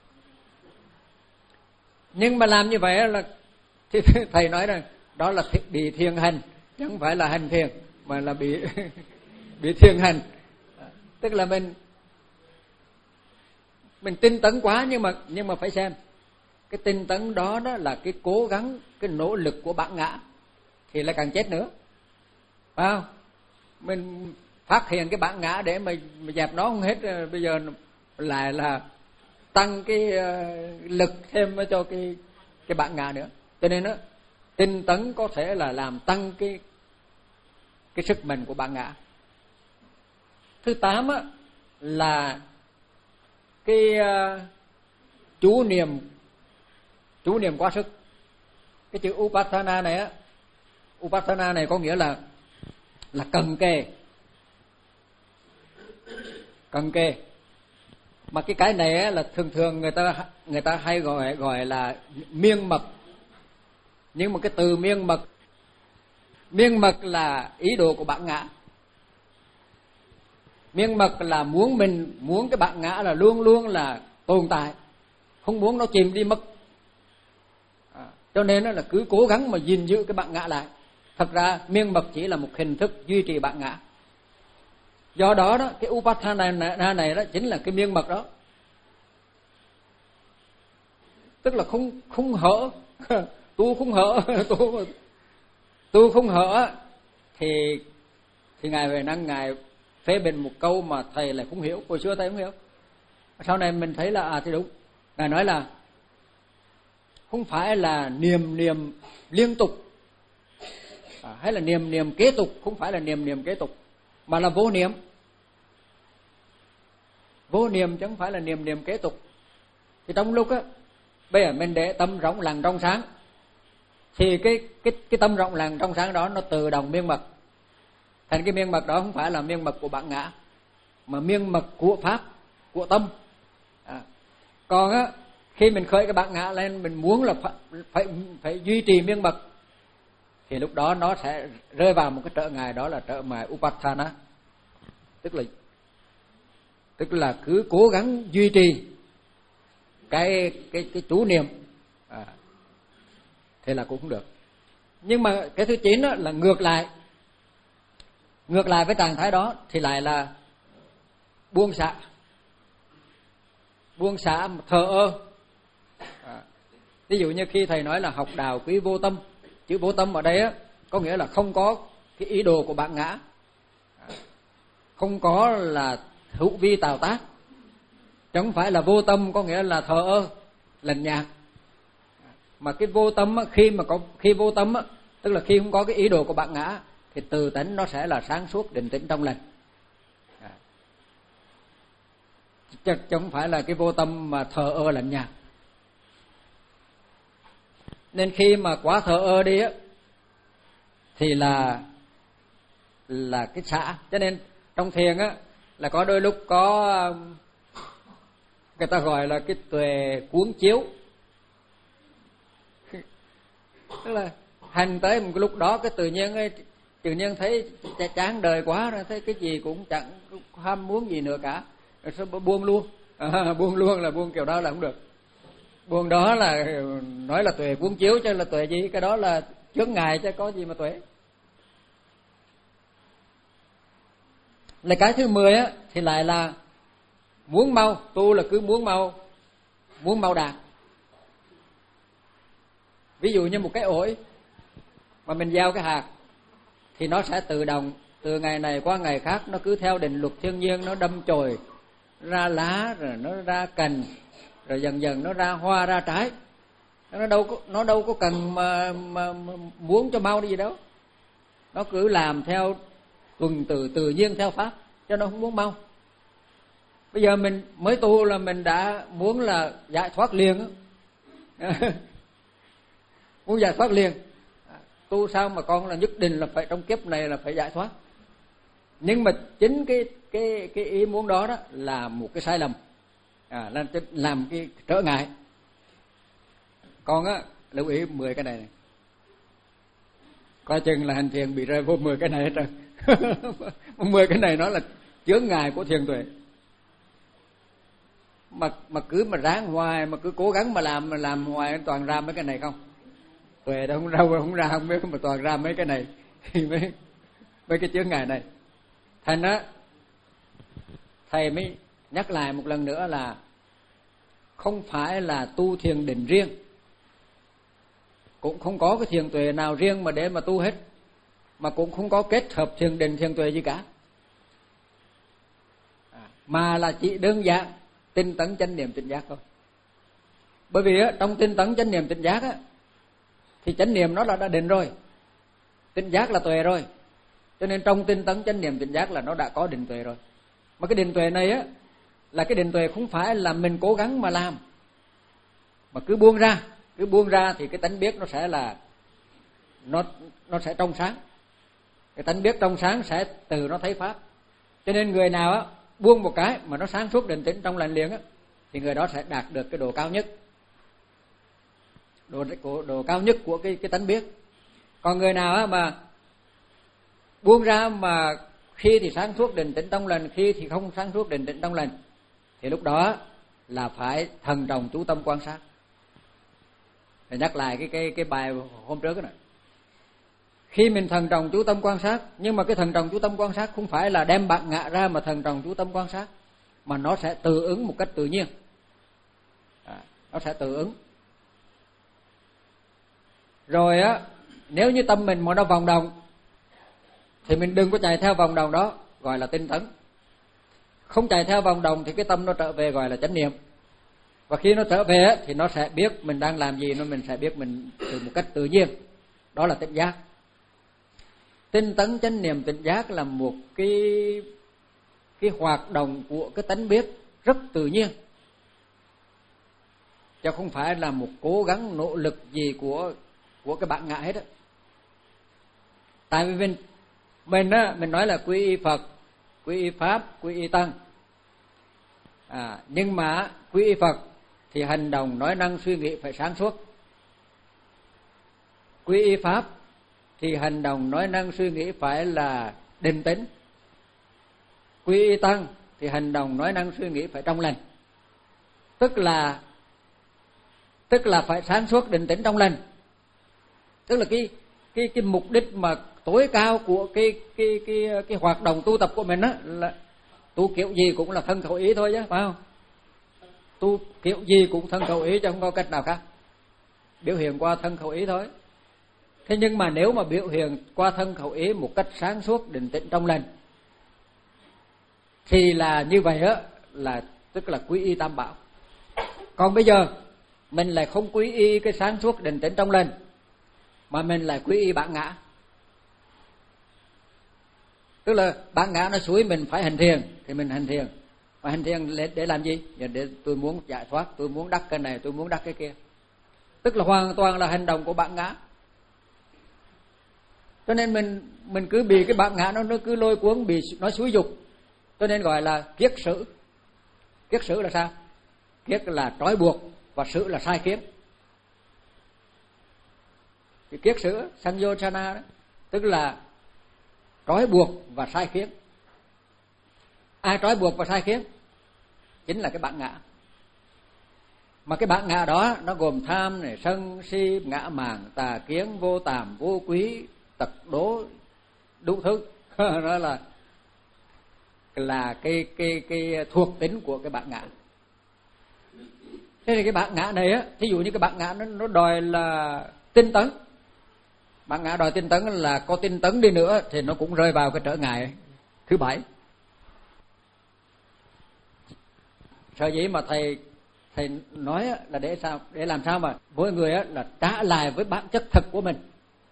Nhưng mà làm như vậy là thì thầy nói rằng đó là bị thiền hành, chứ không phải là hành thiền, mà là bị bị thiền hành. Tức là mình mình tinh tấn quá, nhưng mà nhưng mà phải xem cái tinh tấn đó đó là cái cố gắng, cái nỗ lực của bản ngã thì lại càng chết nữa, phải không? Mình phát hiện cái bản ngã để mà, mà dẹp nó không hết, bây giờ lại là tăng cái uh, lực thêm cho cái cái bản ngã nữa. Cho nên đó, tinh tấn có thể là làm tăng cái cái sức mạnh của bản ngã. Thứ tám á, là cái uh, chú niệm chú niệm quá sức. Cái chữ Upasana này á, Upasana này có nghĩa là là cần kề, cần kề. Mà cái cái này á, là thường thường người ta người ta hay gọi gọi là miên mật. Nhưng mà cái từ miên mật, miên mật là ý đồ của bản ngã. Miên mật là muốn mình muốn cái bản ngã là luôn luôn là tồn tại, không muốn nó chìm đi mất. À, cho nên là cứ cố gắng mà gìn giữ cái bản ngã lại. Thật ra miên mật chỉ là một hình thức duy trì bản ngã. Do đó đó, cái Upasana này, này, này đó chính là cái miên mật đó. Tức là không không hở, tu không hở, tu tu không hở thì thì ngài về năng ngài phê bình một câu mà thầy lại không hiểu, hồi xưa thầy không hiểu. Sau này mình thấy là à thì đúng. Ngài nói là không phải là niệm niệm liên tục, à, hay là niệm niệm kế tục, không phải là niệm niệm kế tục, mà là vô niệm. Vô niệm chứ không phải là niệm niệm kế tục. Thì trong lúc á, bây giờ mình để tâm rộng lặng trong sáng, thì cái cái cái tâm rộng lặng trong sáng đó nó tự động miên mật. Thành cái miên mật đó không phải là miên mật của bản ngã, mà miên mật của pháp, của tâm. À. Còn á, khi mình khởi cái bản ngã lên, mình muốn là phải phải, phải duy trì miên mật, thì lúc đó nó sẽ rơi vào một cái trở ngại, đó là trở ngại Upasana. Tức là tức là cứ cố gắng duy trì cái cái cái chú niệm, à, thế là cũng không được. Nhưng mà cái thứ chín đó là ngược lại, ngược lại với trạng thái đó thì lại là buông xả, buông xả thờ ơ. À, ví dụ như khi thầy nói là học đạo quý vô tâm, chữ vô tâm ở đây á có nghĩa là không có cái ý đồ của bản ngã, à, không có là hữu vi tạo tác, chứ không phải là vô tâm có nghĩa là thờ ơ lạnh nhạt. Mà cái vô tâm á, khi mà có khi vô tâm á, tức là khi không có cái ý đồ của bản ngã thì từ tánh nó sẽ là sáng suốt, định tĩnh, trong lành. À, chứ không phải là cái vô tâm mà thờ ơ lạnh nhạt. Nên khi mà quá thờ ơ đi á thì là là cái xả. Cho nên trong thiền á là có đôi lúc có người ta gọi là cái tuệ cuốn chiếu. Tức là hành tới một cái lúc đó cái tự nhiên ấy, tự nhiên thấy chán đời quá rồi, thấy cái gì cũng chẳng ham muốn gì nữa cả, rồi sao buông luôn. À, buông luôn là buông kiểu đó là không được. Buông đó là nói là tuệ cuốn chiếu, chứ là tuệ gì, cái đó là chướng ngại chứ có gì mà tuệ. Là cái thứ mười á thì lại là muốn mau, tu là cứ muốn mau, muốn mau đạt. Ví dụ như một cái ổi mà mình gieo cái hạt thì nó sẽ tự động từ ngày này qua ngày khác, nó cứ theo định luật thiên nhiên, nó đâm chồi ra lá, rồi nó ra cành, rồi dần dần nó ra hoa ra trái. Nó đâu có nó đâu có cần mà, mà, mà muốn cho mau đi gì đâu. Nó cứ làm theo tuần tự tự nhiên theo pháp, cho nó không muốn mau. Bây giờ mình mới tu là mình đã muốn là giải thoát liền á. Muốn giải thoát liền. Tu sao mà con là nhất định là phải trong kiếp này là phải giải thoát. Nhưng mà chính cái cái cái ý muốn đó đó là một cái sai lầm. À, làm làm cái trở ngại. Con á lưu ý mười cái này này. Coi chừng là hành thiền bị rơi vô mười cái này hết trơn. mười cái này nó là chướng ngại của thiền tuệ. Mà mà cứ mà ráng hoài, mà cứ cố gắng mà làm mà làm hoài toàn ra mấy cái này không. Tuệ đâu không ra không ra không biết, mà toàn ra mấy cái này thì mấy mấy cái chướng ngại này. Thành á thầy mới nhắc lại một lần nữa là không phải là tu thiền định riêng, cũng không có cái thiền tuệ nào riêng mà để mà tu hết, mà cũng không có kết hợp thiền định thiền tuệ gì cả, à, mà là chỉ đơn giản tinh tấn chánh niệm tỉnh giác thôi. Bởi vì á, trong tinh tấn chánh niệm tỉnh giác á, thì chánh niệm nó là đã định rồi, tỉnh giác là tuệ rồi, cho nên trong tinh tấn chánh niệm tỉnh giác là nó đã có định tuệ rồi. Mà cái định tuệ này á là cái định tuệ không phải là mình cố gắng mà làm, mà cứ buông ra, cứ buông ra thì cái tánh biết nó sẽ là nó nó sẽ trong sáng. Cái tánh biết trong sáng sẽ từ nó thấy pháp. Cho nên người nào á buông một cái mà nó sáng suốt định tĩnh trong lành liền á, thì người đó sẽ đạt được cái độ cao nhất, độ độ cao nhất của cái cái tánh biết. Còn người nào á mà buông ra mà khi thì sáng suốt định tĩnh trong lành, khi thì không sáng suốt định tĩnh trong lành, thì lúc đó là phải thần trọng chú tâm quan sát. Để nhắc lại cái cái cái bài hôm trước đó này. Khi mình thần trọng chú tâm quan sát, nhưng mà cái thần trọng chú tâm quan sát không phải là đem bản ngã ra mà thần trọng chú tâm quan sát, mà nó sẽ tự ứng một cách tự nhiên. À, nó sẽ tự ứng. Rồi á, nếu như tâm mình mà nó vòng đồng thì mình đừng có chạy theo vòng đồng đó, gọi là tinh tấn. Không chạy theo vòng đồng thì cái tâm nó trở về gọi là chánh niệm. Và khi nó trở về thì nó sẽ biết mình đang làm gì, nó mình sẽ biết mình từ một cách tự nhiên. Đó là tỉnh giác. Tinh tấn chánh niệm tỉnh giác là một cái cái hoạt động của cái tánh biết rất tự nhiên, chứ không phải là một cố gắng nỗ lực gì của của cái bản ngã hết á. Tại vì mình mình á mình nói là quy y Phật, quy y Pháp, quy y Tăng. À, nhưng mà quy y Phật thì hành động nói năng suy nghĩ phải sáng suốt. Quy y Pháp thì hành động nói năng suy nghĩ phải là định tĩnh. Quy y Tăng thì hành động nói năng suy nghĩ phải trong lành. Tức là tức là phải sáng suốt định tĩnh trong lành. Tức là cái cái cái mục đích mà tối cao của cái cái cái cái hoạt động tu tập của mình á là tu kiểu gì cũng là thân khẩu ý thôi chứ, phải không? Tu kiểu gì cũng thân khẩu ý chứ không có cách nào khác. Biểu hiện qua thân khẩu ý thôi. Thế nhưng mà nếu mà biểu hiện qua thân khẩu ý một cách sáng suốt định tĩnh trong lành thì là như vậy á, là tức là quy y tam bảo. Còn bây giờ mình lại không quy y cái sáng suốt định tĩnh trong lành, mà mình lại quy y bản ngã. Tức là bản ngã nó xúi mình phải hành thiền thì mình hành thiền. Mà hành thiền để, để làm gì? Để tôi muốn giải thoát, tôi muốn đắc cái này, tôi muốn đắc cái kia. Tức là hoàn toàn là hành động của bản ngã. Cho nên mình mình cứ bị cái bản ngã nó nó cứ lôi cuốn, bị nó xúi dục. Cho nên gọi là kiết sử. Kiết sử là sao? Kiết là trói buộc và sử là sai khiến. Cái kiết sử sanjosana đó, tức là trói buộc và sai khiến. Ai trói buộc và sai khiến? Chính là cái bản ngã. Mà cái bản ngã đó nó gồm tham này, sân si, ngã mạn, tà kiến, vô tàm, vô quý, tật đố, đủ thứ. Đó là là cái cái cái thuộc tính của cái bản ngã. Thế thì cái bản ngã này á, thí dụ như cái bản ngã nó nó đòi là tinh tấn. Bản ngã đòi tinh tấn là có tinh tấn đi nữa thì nó cũng rơi vào cái trở ngại thứ bảy. Sở dĩ mà thầy thầy nói là để sao, để làm sao mà mỗi người á là trả lại với bản chất thực của mình.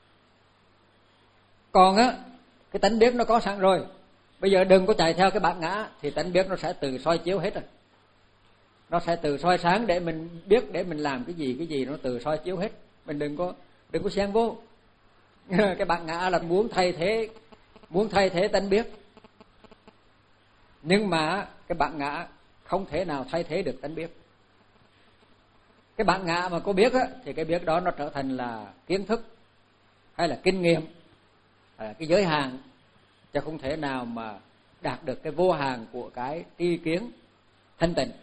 Còn á cái tánh biết nó có sẵn rồi, bây giờ đừng có chạy theo cái bản ngã thì tánh biết nó sẽ tự soi chiếu hết rồi. Nó sẽ tự soi sáng để mình biết để mình làm cái gì cái gì nó tự soi chiếu hết. Mình đừng có đừng có xen vô. Cái bản ngã là muốn thay thế muốn thay thế tánh biết. Nhưng mà cái bản ngã không thể nào thay thế được tánh biết. Cái bản ngã mà có biết á, thì cái biết đó nó trở thành là kiến thức hay là kinh nghiệm, hay là cái giới hạn, chứ không thể nào mà đạt được cái vô hạn của cái tri kiến thanh tịnh.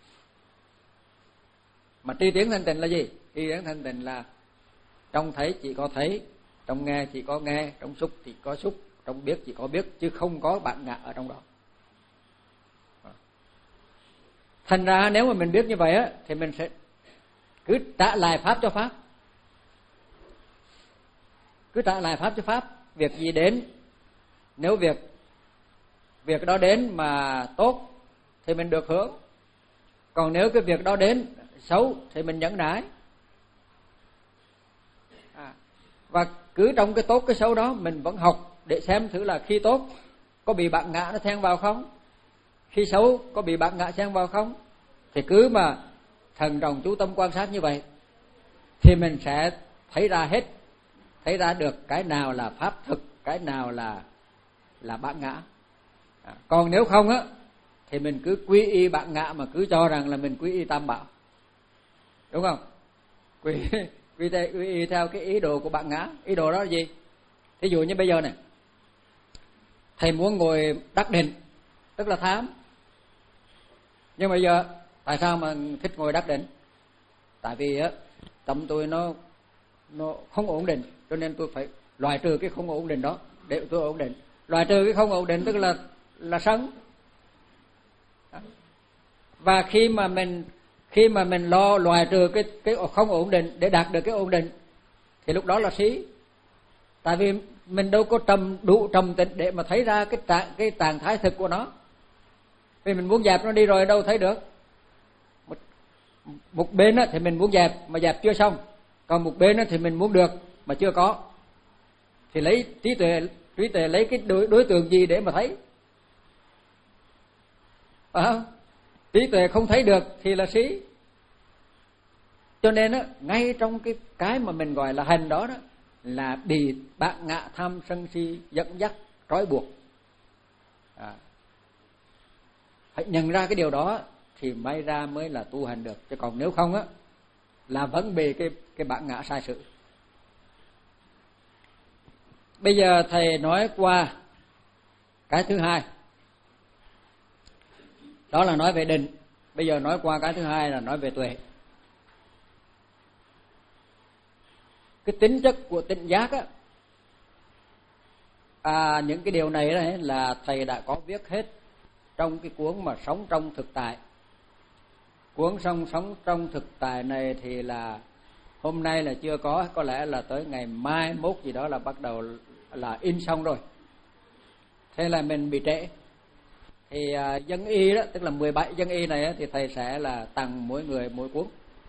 Mà tri kiến thanh tịnh là gì? Tri kiến thanh tịnh là trong thấy chỉ có thấy, trong nghe chỉ có nghe, trong xúc chỉ có xúc, trong biết chỉ có biết, chứ không có bản ngã ở trong đó. Thành ra nếu mà mình biết như vậy á, thì mình sẽ cứ trả lại pháp cho pháp. Cứ trả lại pháp cho pháp. Việc gì đến, nếu việc việc đó đến mà tốt thì mình được hưởng. Còn nếu cái việc đó đến xấu thì mình nhẫn nại. À, và cứ trong cái tốt cái xấu đó mình vẫn học để xem thử là khi tốt có bị bản ngã nó xen vào không, khi xấu có bị bản ngã xen vào không. Thì cứ mà thần trọng chú tâm quan sát như vậy thì mình sẽ thấy ra hết, thấy ra được cái nào là pháp thực, cái nào là là bản ngã. À, còn nếu không á thì mình cứ quy y bản ngã mà cứ cho rằng là mình quy y tam bảo, đúng không? Quy quy, quy y theo cái ý đồ của bản ngã. Ý đồ đó là gì? Thí dụ như bây giờ này, thầy muốn ngồi đắc định, tức là tham. Nhưng bây giờ tại sao mà thích ngồi đắc định? Tại vì á tâm tôi nó nó không ổn định, cho nên tôi phải loại trừ cái không ổn định đó để tôi ổn định. Loại trừ cái không ổn định tức là là sân. Và khi mà mình khi mà mình lo loại trừ cái cái không ổn định để đạt được cái ổn định thì lúc đó là si. Tại vì mình đâu có trầm đủ trầm tĩnh để mà thấy ra cái trạng cái trạng thái thực của nó. Vì mình muốn dẹp nó đi rồi đâu thấy được. Một, một bên thì mình muốn dẹp mà dẹp chưa xong, còn một bên thì mình muốn được mà chưa có. Thì lấy trí tuệ trí tuệ lấy cái đối, đối tượng gì để mà thấy? Phải không? Trí tuệ không thấy được thì là si. Cho nên á, ngay trong cái cái mà mình gọi là hành đó đó là bị bản ngã tham sân si dẫn dắt trói buộc. À, phải nhận ra cái điều đó thì may ra mới là tu hành được, chứ còn nếu không á là vẫn bị cái cái bản ngã sai sự. Bây giờ thầy nói qua cái thứ hai, đó là nói về định. Bây giờ nói qua cái thứ hai là nói về tuệ. Cái tính chất của tỉnh giác á, à, những cái điều này đấy là thầy đã có viết hết trong cái cuốn mà Sống trong thực tại. Cuốn sống sống trong thực tại này thì là hôm nay là chưa có, có lẽ là tới ngày mai mốt gì đó là bắt đầu là in xong rồi. Thế là mình bị trễ. Thì à, dân y đó, tức là mười bảy dân y này á, thì thầy sẽ là tặng mỗi người mỗi cuốn.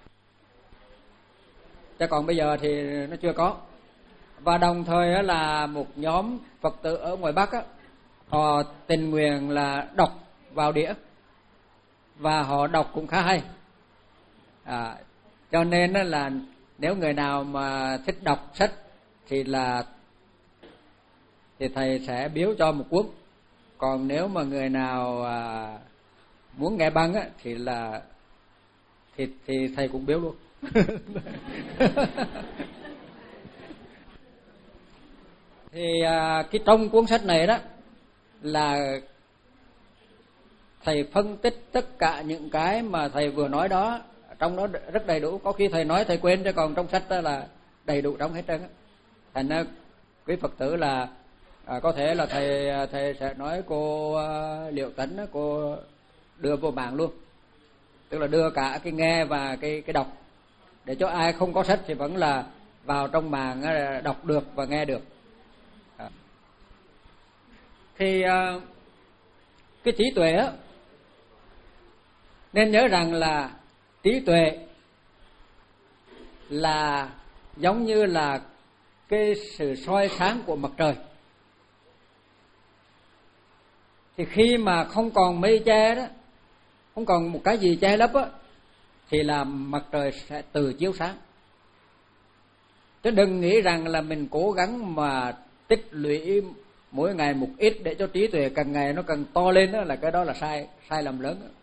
Chứ còn bây giờ thì nó chưa có. Và đồng thời á, là một nhóm Phật tử ở ngoài Bắc á, họ tình nguyện là đọc vào đĩa và họ đọc cũng khá hay. À, cho nên á, là nếu người nào mà thích đọc sách thì là thì thầy sẽ biếu cho một cuốn. Còn nếu mà người nào à, muốn nghe băng á thì là thì thì thầy cũng biếu luôn. Thì à, cái trong cuốn sách này đó là thầy phân tích tất cả những cái mà thầy vừa nói đó, trong đó rất đầy đủ. Có khi thầy nói thầy quên, chứ còn trong sách đó là đầy đủ trong hết trơn á. Thành ra quý Phật tử là à, có thể là thầy thầy sẽ nói cô à, Liệu Tấn đó, cô đưa vô mạng luôn, tức là đưa cả cái nghe và cái cái đọc, để cho ai không có sách thì vẫn là vào trong mạng đọc được và nghe được. À. Thì à, cái trí tuệ á, nên nhớ rằng là trí tuệ là giống như là cái sự soi sáng của mặt trời. Thì khi mà không còn mây che đó, không còn một cái gì che lấp á, thì là mặt trời sẽ tự chiếu sáng. Chứ đừng nghĩ rằng là mình cố gắng mà tích lũy mỗi ngày một ít để cho trí tuệ càng ngày nó càng to lên đó, là cái đó là sai sai lầm lớn đó.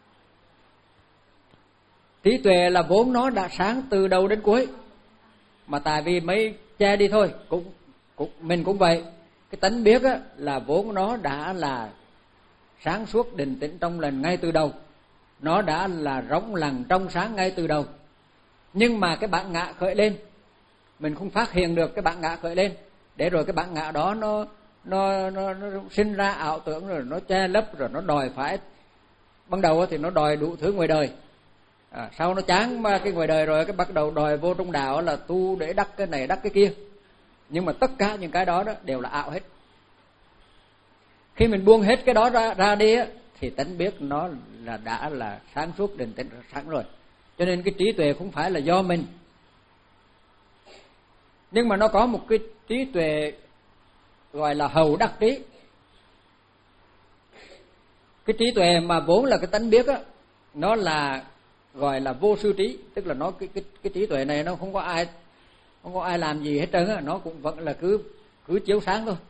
Trí tuệ là vốn nó đã sáng từ đầu đến cuối, mà tại vì mấy che đi thôi, cũng, cũng mình cũng vậy. Cái tánh biết á, là vốn nó đã là sáng suốt định tĩnh trong lành ngay từ đầu, nó đã là rỗng lặng trong sáng ngay từ đầu. Nhưng mà cái bản ngã khởi lên, mình không phát hiện được cái bản ngã khởi lên, để rồi cái bản ngã đó nó nó nó, nó sinh ra ảo tưởng, rồi nó che lấp, rồi nó đòi phải. Ban đầu thì nó đòi đủ thứ ngoài đời, à, sau nó chán mà cái ngoài đời rồi cái bắt đầu đòi vô trong đạo là tu để đắc cái này đắc cái kia. Nhưng mà tất cả những cái đó, đó đều là ảo hết. Khi mình buông hết cái đó ra, ra đi á, thì tánh biết nó là đã là sáng suốt định tĩnh sẵn rồi. Cho nên cái trí tuệ không phải là do mình, nhưng mà nó có một cái trí tuệ gọi là hầu đắc trí. Cái trí tuệ mà vốn là cái tánh biết á, nó là gọi là vô sư trí, tức là nó cái cái cái trí tuệ này nó không có ai không có ai làm gì hết trơn á, nó cũng vẫn là cứ cứ chiếu sáng thôi.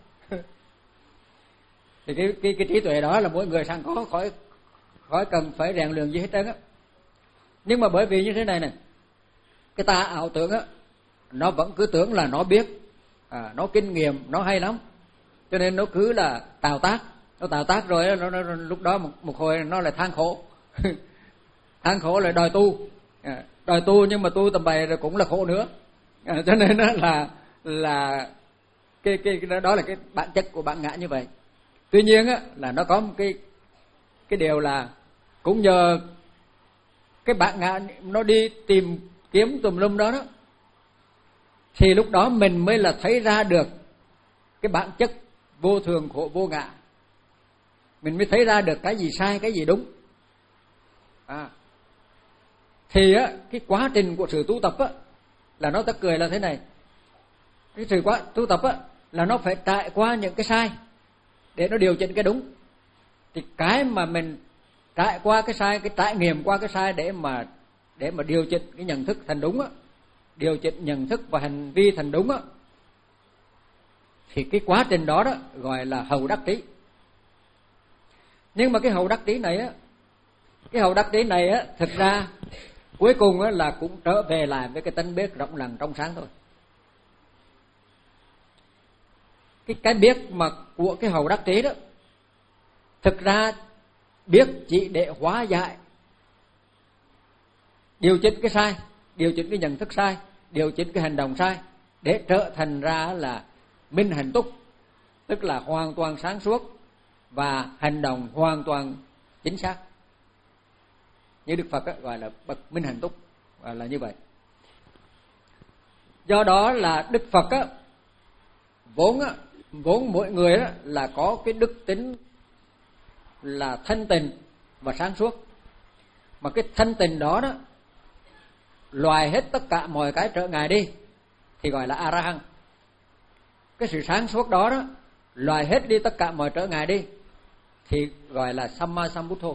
Thì cái cái cái trí tuệ đó là mỗi người sẵn có, khỏi khỏi cần phải rèn luyện gì hết trơn á. Nhưng mà bởi vì như thế này này, cái ta ảo tưởng á, nó vẫn cứ tưởng là nó biết, à, nó kinh nghiệm, nó hay lắm, cho nên nó cứ là tạo tác, nó tạo tác rồi nó, nó, nó lúc đó một, một hồi nó lại than khổ. Than khổ lại đòi tu, à, đòi tu nhưng mà tu tầm bậy rồi cũng là khổ nữa, à, cho nên đó là là cái cái đó là cái bản chất của bản ngã như vậy. Tuy nhiên á, là nó có một cái cái điều là cũng nhờ cái bản ngã nó đi tìm kiếm tùm lum đó đó, thì lúc đó mình mới là thấy ra được cái bản chất vô thường khổ vô ngã. Mình mới thấy ra được cái gì sai, cái gì đúng. À, thì á, cái quá trình của sự tu tập á, là nó ta cười là thế này. Cái sự quá tu tập á, là nó phải trải qua những cái sai để nó điều chỉnh cái đúng. Thì cái mà mình trải qua cái sai, cái trải nghiệm qua cái sai để mà để mà điều chỉnh cái nhận thức thành đúng á, điều chỉnh nhận thức và hành vi thành đúng á, thì cái quá trình đó đó gọi là hầu đắc trí. Nhưng mà cái hầu đắc trí này á, cái hầu đắc trí này á, thực ra cuối cùng á là cũng trở về lại với cái tánh biết rộng lặng trong sáng thôi. Cái cái biết mà của cái hầu đắc trí đó, thực ra biết chỉ để hóa giải, điều chỉnh cái sai, điều chỉnh cái nhận thức sai, điều chỉnh cái hành động sai, để trở thành ra là minh hạnh túc, tức là hoàn toàn sáng suốt và hành động hoàn toàn chính xác. Như Đức Phật á, gọi là bậc minh hạnh túc, gọi là như vậy. Do đó là Đức Phật á, vốn á, vốn mỗi người á, là có cái đức tính là thanh tịnh và sáng suốt. Mà cái thanh tịnh đó đó loại hết tất cả mọi cái trở ngại đi thì gọi là A-ra-hăng. Cái sự sáng suốt đó đó loại hết đi tất cả mọi trở ngại đi thì gọi là Samma Sambuddho.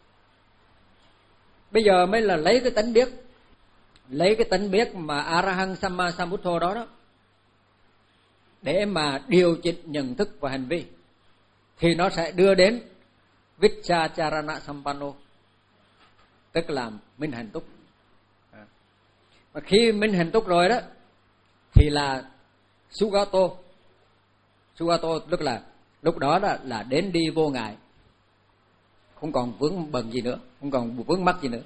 Bây giờ mới là lấy cái tánh biết, lấy cái tánh biết mà A-ra-hăng Samma Sambuddho đó đó để mà điều chỉnh nhận thức và hành vi, thì nó sẽ đưa đến Vichacharana Sampanno, tức là minh hạnh túc. Và khi minh hạnh túc rồi đó thì là Sugato, Suato tức là lúc đó là, là đến đi vô ngại, không còn vướng bận gì nữa, không còn vướng mắc gì nữa.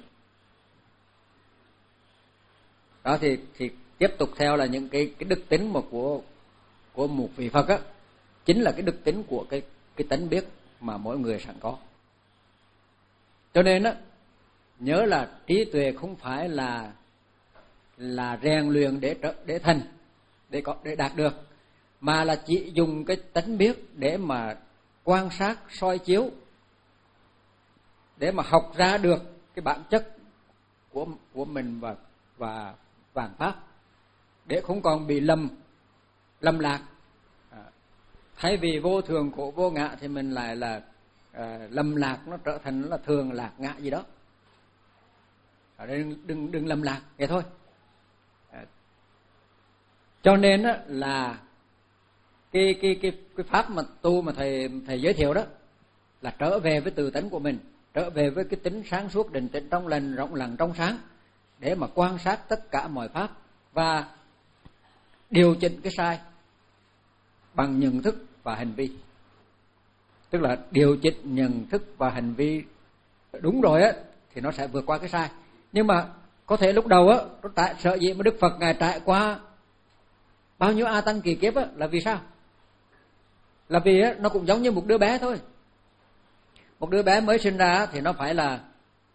Đó thì thì tiếp tục theo là những cái cái đức tính mà của của một vị Phật á, chính là cái đức tính của cái cái tánh biết mà mỗi người sẵn có. Cho nên á, nhớ là trí tuệ không phải là là rèn luyện để để thành, để có để đạt được, mà là chỉ dùng cái tánh biết để mà quan sát soi chiếu, để mà học ra được cái bản chất của của mình và và vạn pháp, để không còn bị lầm lầm lạc. À, thay vì vô thường khổ vô ngã thì mình lại là à, lầm lạc, nó trở thành nó là thường lạc ngã gì đó. À, đừng đừng đừng lầm lạc vậy thôi. À, cho nên á, là cái cái cái cái pháp mà tu mà thầy thầy giới thiệu đó là trở về với tự tánh của mình, trở về với cái tính sáng suốt định tĩnh trong lành rộng lặng trong sáng, để mà quan sát tất cả mọi pháp và điều chỉnh cái sai bằng nhận thức và hành vi. Tức là điều chỉnh nhận thức và hành vi đúng rồi á thì nó sẽ vượt qua cái sai. Nhưng mà có thể lúc đầu á, nó tại sợ gì mà Đức Phật ngài trải qua bao nhiêu a tăng kỳ kiếp á, là vì sao? Là vì á, nó cũng giống như một đứa bé thôi. Một đứa bé mới sinh ra thì nó phải là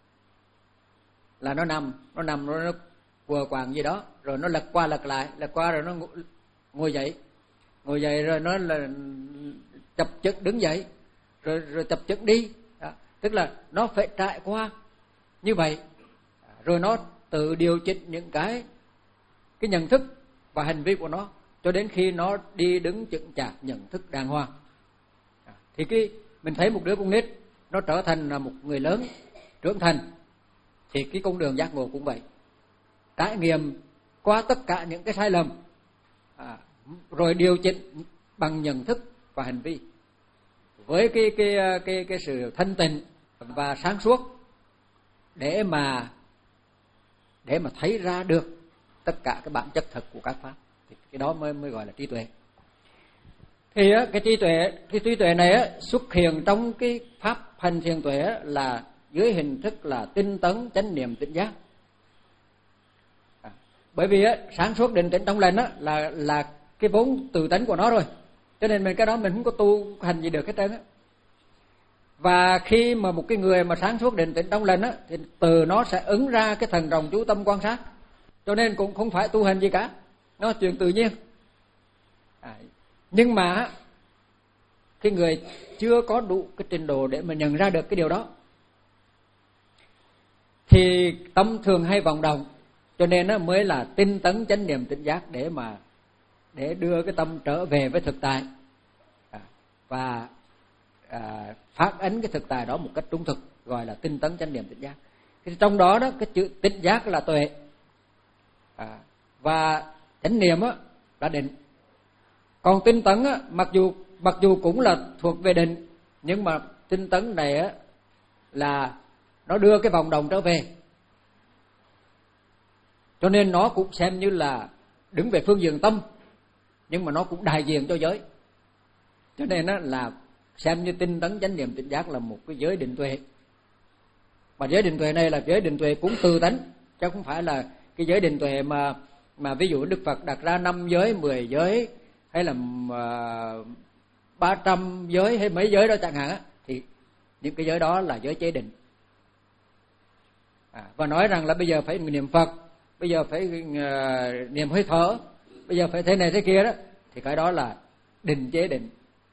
là nó nằm, nó nằm rồi nó quờ quàng gì đó, rồi nó lật qua lật lại, lật qua rồi nó ngồi dậy, ngồi dậy rồi nó là chập chững đứng dậy, rồi rồi chập chững đi. Đó. Tức là nó phải trải qua như vậy, rồi nó tự điều chỉnh những cái cái nhận thức và hành vi của nó cho đến khi nó đi đứng chững chạc nhận thức đàng hoàng. Thì cái mình thấy một đứa con nít nó trở thành là một người lớn trưởng thành, thì cái con đường giác ngộ cũng vậy, trải nghiệm qua tất cả những cái sai lầm, à, rồi điều chỉnh bằng nhận thức và hành vi với cái cái cái cái sự thanh tịnh và sáng suốt, để mà để mà thấy ra được tất cả cái bản chất thật của các pháp. Thì cái đó mới mới gọi là trí tuệ. Thì á, cái trí tuệ cái trí tuệ này á, xuất hiện trong cái pháp hành thiền tuệ á, là dưới hình thức là tinh tấn chánh niệm tỉnh giác. À, bởi vì á, sáng suốt định tĩnh trong lành á, là là cái vốn tự tánh của nó rồi, cho nên mình cái đó mình không có tu hành gì được hết trơn á. Và khi mà một cái người mà sáng suốt định tĩnh trong lành á, thì từ nó sẽ ứng ra cái thần rồng chú tâm quan sát, cho nên cũng không phải tu hành gì cả, nó chuyện tự nhiên. À, nhưng mà cái người chưa có đủ cái trình độ để mà nhận ra được cái điều đó thì tâm thường hay vọng động, cho nên nó mới là tinh tấn chánh niệm tỉnh giác, để mà để đưa cái tâm trở về với thực tại, à, và à, phát ấn cái thực tại đó một cách trung thực, gọi là tinh tấn chánh niệm tỉnh giác. Thì trong đó đó cái chữ tỉnh giác là tuệ, à, và chánh niệm á là định. Còn tinh tấn á, mặc dù mặc dù cũng là thuộc về định, nhưng mà tinh tấn này á là nó đưa cái vòng đồng trở về, cho nên nó cũng xem như là đứng về phương diện tâm, nhưng mà nó cũng đại diện cho giới. Cho nên á là xem như tinh tấn chánh niệm tỉnh giác là một cái giới định tuệ. Mà giới định tuệ này là giới định tuệ cũng từ tánh, chứ không phải là cái giới định tuệ mà mà ví dụ Đức Phật đặt ra năm giới, mười giới, hay là ba uh, trăm giới hay mấy giới đó chẳng hạn á, thì những cái giới đó là giới chế định. À, và nói rằng là bây giờ phải niệm Phật, bây giờ phải uh, niệm hơi thở, bây giờ phải thế này thế kia đó, thì cái đó là định chế định,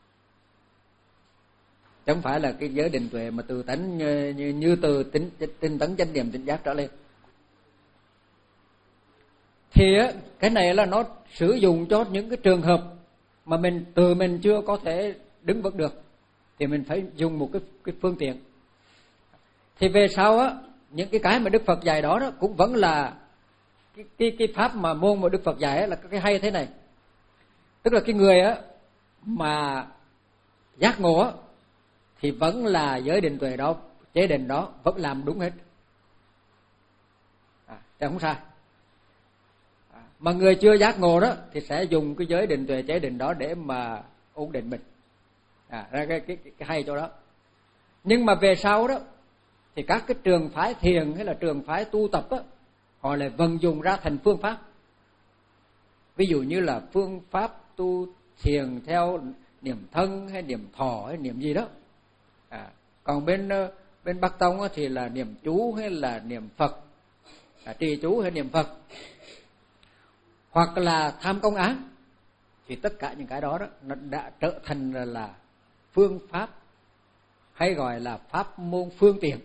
chứ không phải là cái giới định tuệ mà từ tánh như, như, như từ tinh, tinh tấn chánh niệm tỉnh giác trở lên. Thì á, cái này là nó sử dụng cho những cái trường hợp mà mình từ mình chưa có thể đứng vững được, thì mình phải dùng một cái, cái phương tiện. Thì về sau á, những cái cái mà Đức Phật dạy đó, đó cũng vẫn là cái, cái, cái pháp mà môn mà Đức Phật dạy á, là cái hay thế này. Tức là cái người á mà giác ngộ á, thì vẫn là giới định tuệ đó, chế định đó vẫn làm đúng hết, à, chứ không sai. À, mà người chưa giác ngộ đó thì sẽ dùng cái giới định tuệ chế định đó để mà ổn định mình. À, ra cái, cái, cái hay chỗ đó. Nhưng mà về sau đó thì các cái trường phái thiền hay là trường phái tu tập á, họ lại vận dụng ra thành phương pháp. Ví dụ như là phương pháp tu thiền theo niệm thân hay niệm thọ hay niệm gì đó. À, còn bên bên Bắc Tông á, thì là niệm chú hay là niệm Phật, à, trì chú hay niệm Phật, hoặc là tham công án. Thì tất cả những cái đó, đó nó đã trở thành là, là phương pháp, hay gọi là pháp môn phương tiện.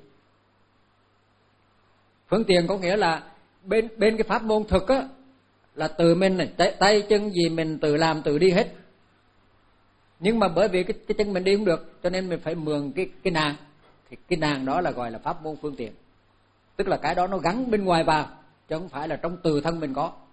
Phương tiện có nghĩa là bên bên cái pháp môn thực á, là từ mình này, tay, tay chân gì mình tự làm tự đi hết. Nhưng mà bởi vì cái, cái chân mình đi không được, cho nên mình phải mượn cái cái nàng. Thì cái nàng đó là gọi là pháp môn phương tiện. Tức là cái đó nó gắn bên ngoài vào, chứ không phải là trong từ thân mình có.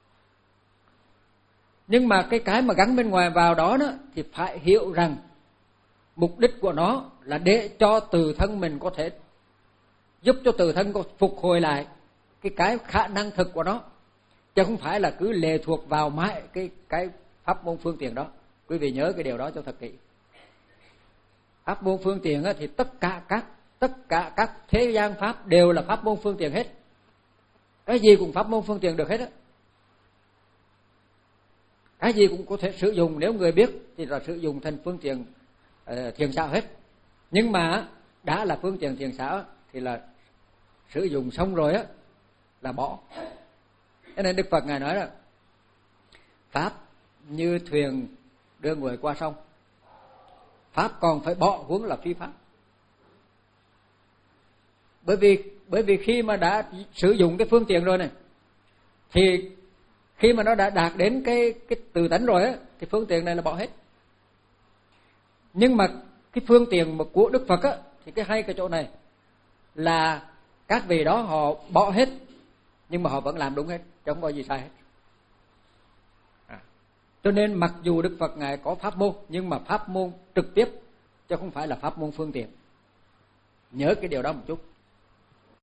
Nhưng mà cái cái mà gắn bên ngoài vào đó, đó thì phải hiểu rằng mục đích của nó là để cho từ thân mình có thể giúp cho từ thân có phục hồi lại cái cái khả năng thực của nó, chứ không phải là cứ lệ thuộc vào mãi cái cái pháp môn phương tiện đó. Quý vị nhớ cái điều đó cho thật kỹ. Pháp môn phương tiện thì tất cả các tất cả các thế gian pháp đều là pháp môn phương tiện hết. Cái gì cũng pháp môn phương tiện được hết á. Cái gì cũng có thể sử dụng, nếu người biết thì là sử dụng thành phương tiện uh, thiền xảo hết. Nhưng mà đã là phương tiện thiền xảo thì là sử dụng xong rồi á là bỏ. Cho nên Đức Phật Ngài nói là pháp như thuyền đưa người qua sông, pháp còn phải bỏ huống là phi pháp. Bởi vì bởi vì khi mà đã sử dụng cái phương tiện rồi này, thì khi mà nó đã đạt đến cái cái tự tánh rồi á, thì phương tiện này là bỏ hết. Nhưng mà cái phương tiện của Đức Phật á, thì cái hay cái chỗ này là các vị đó họ bỏ hết, nhưng mà họ vẫn làm đúng hết, chứ không có gì sai hết. À, cho nên mặc dù Đức Phật Ngài có pháp môn, nhưng mà pháp môn trực tiếp, chứ không phải là pháp môn phương tiện. Nhớ cái điều đó một chút.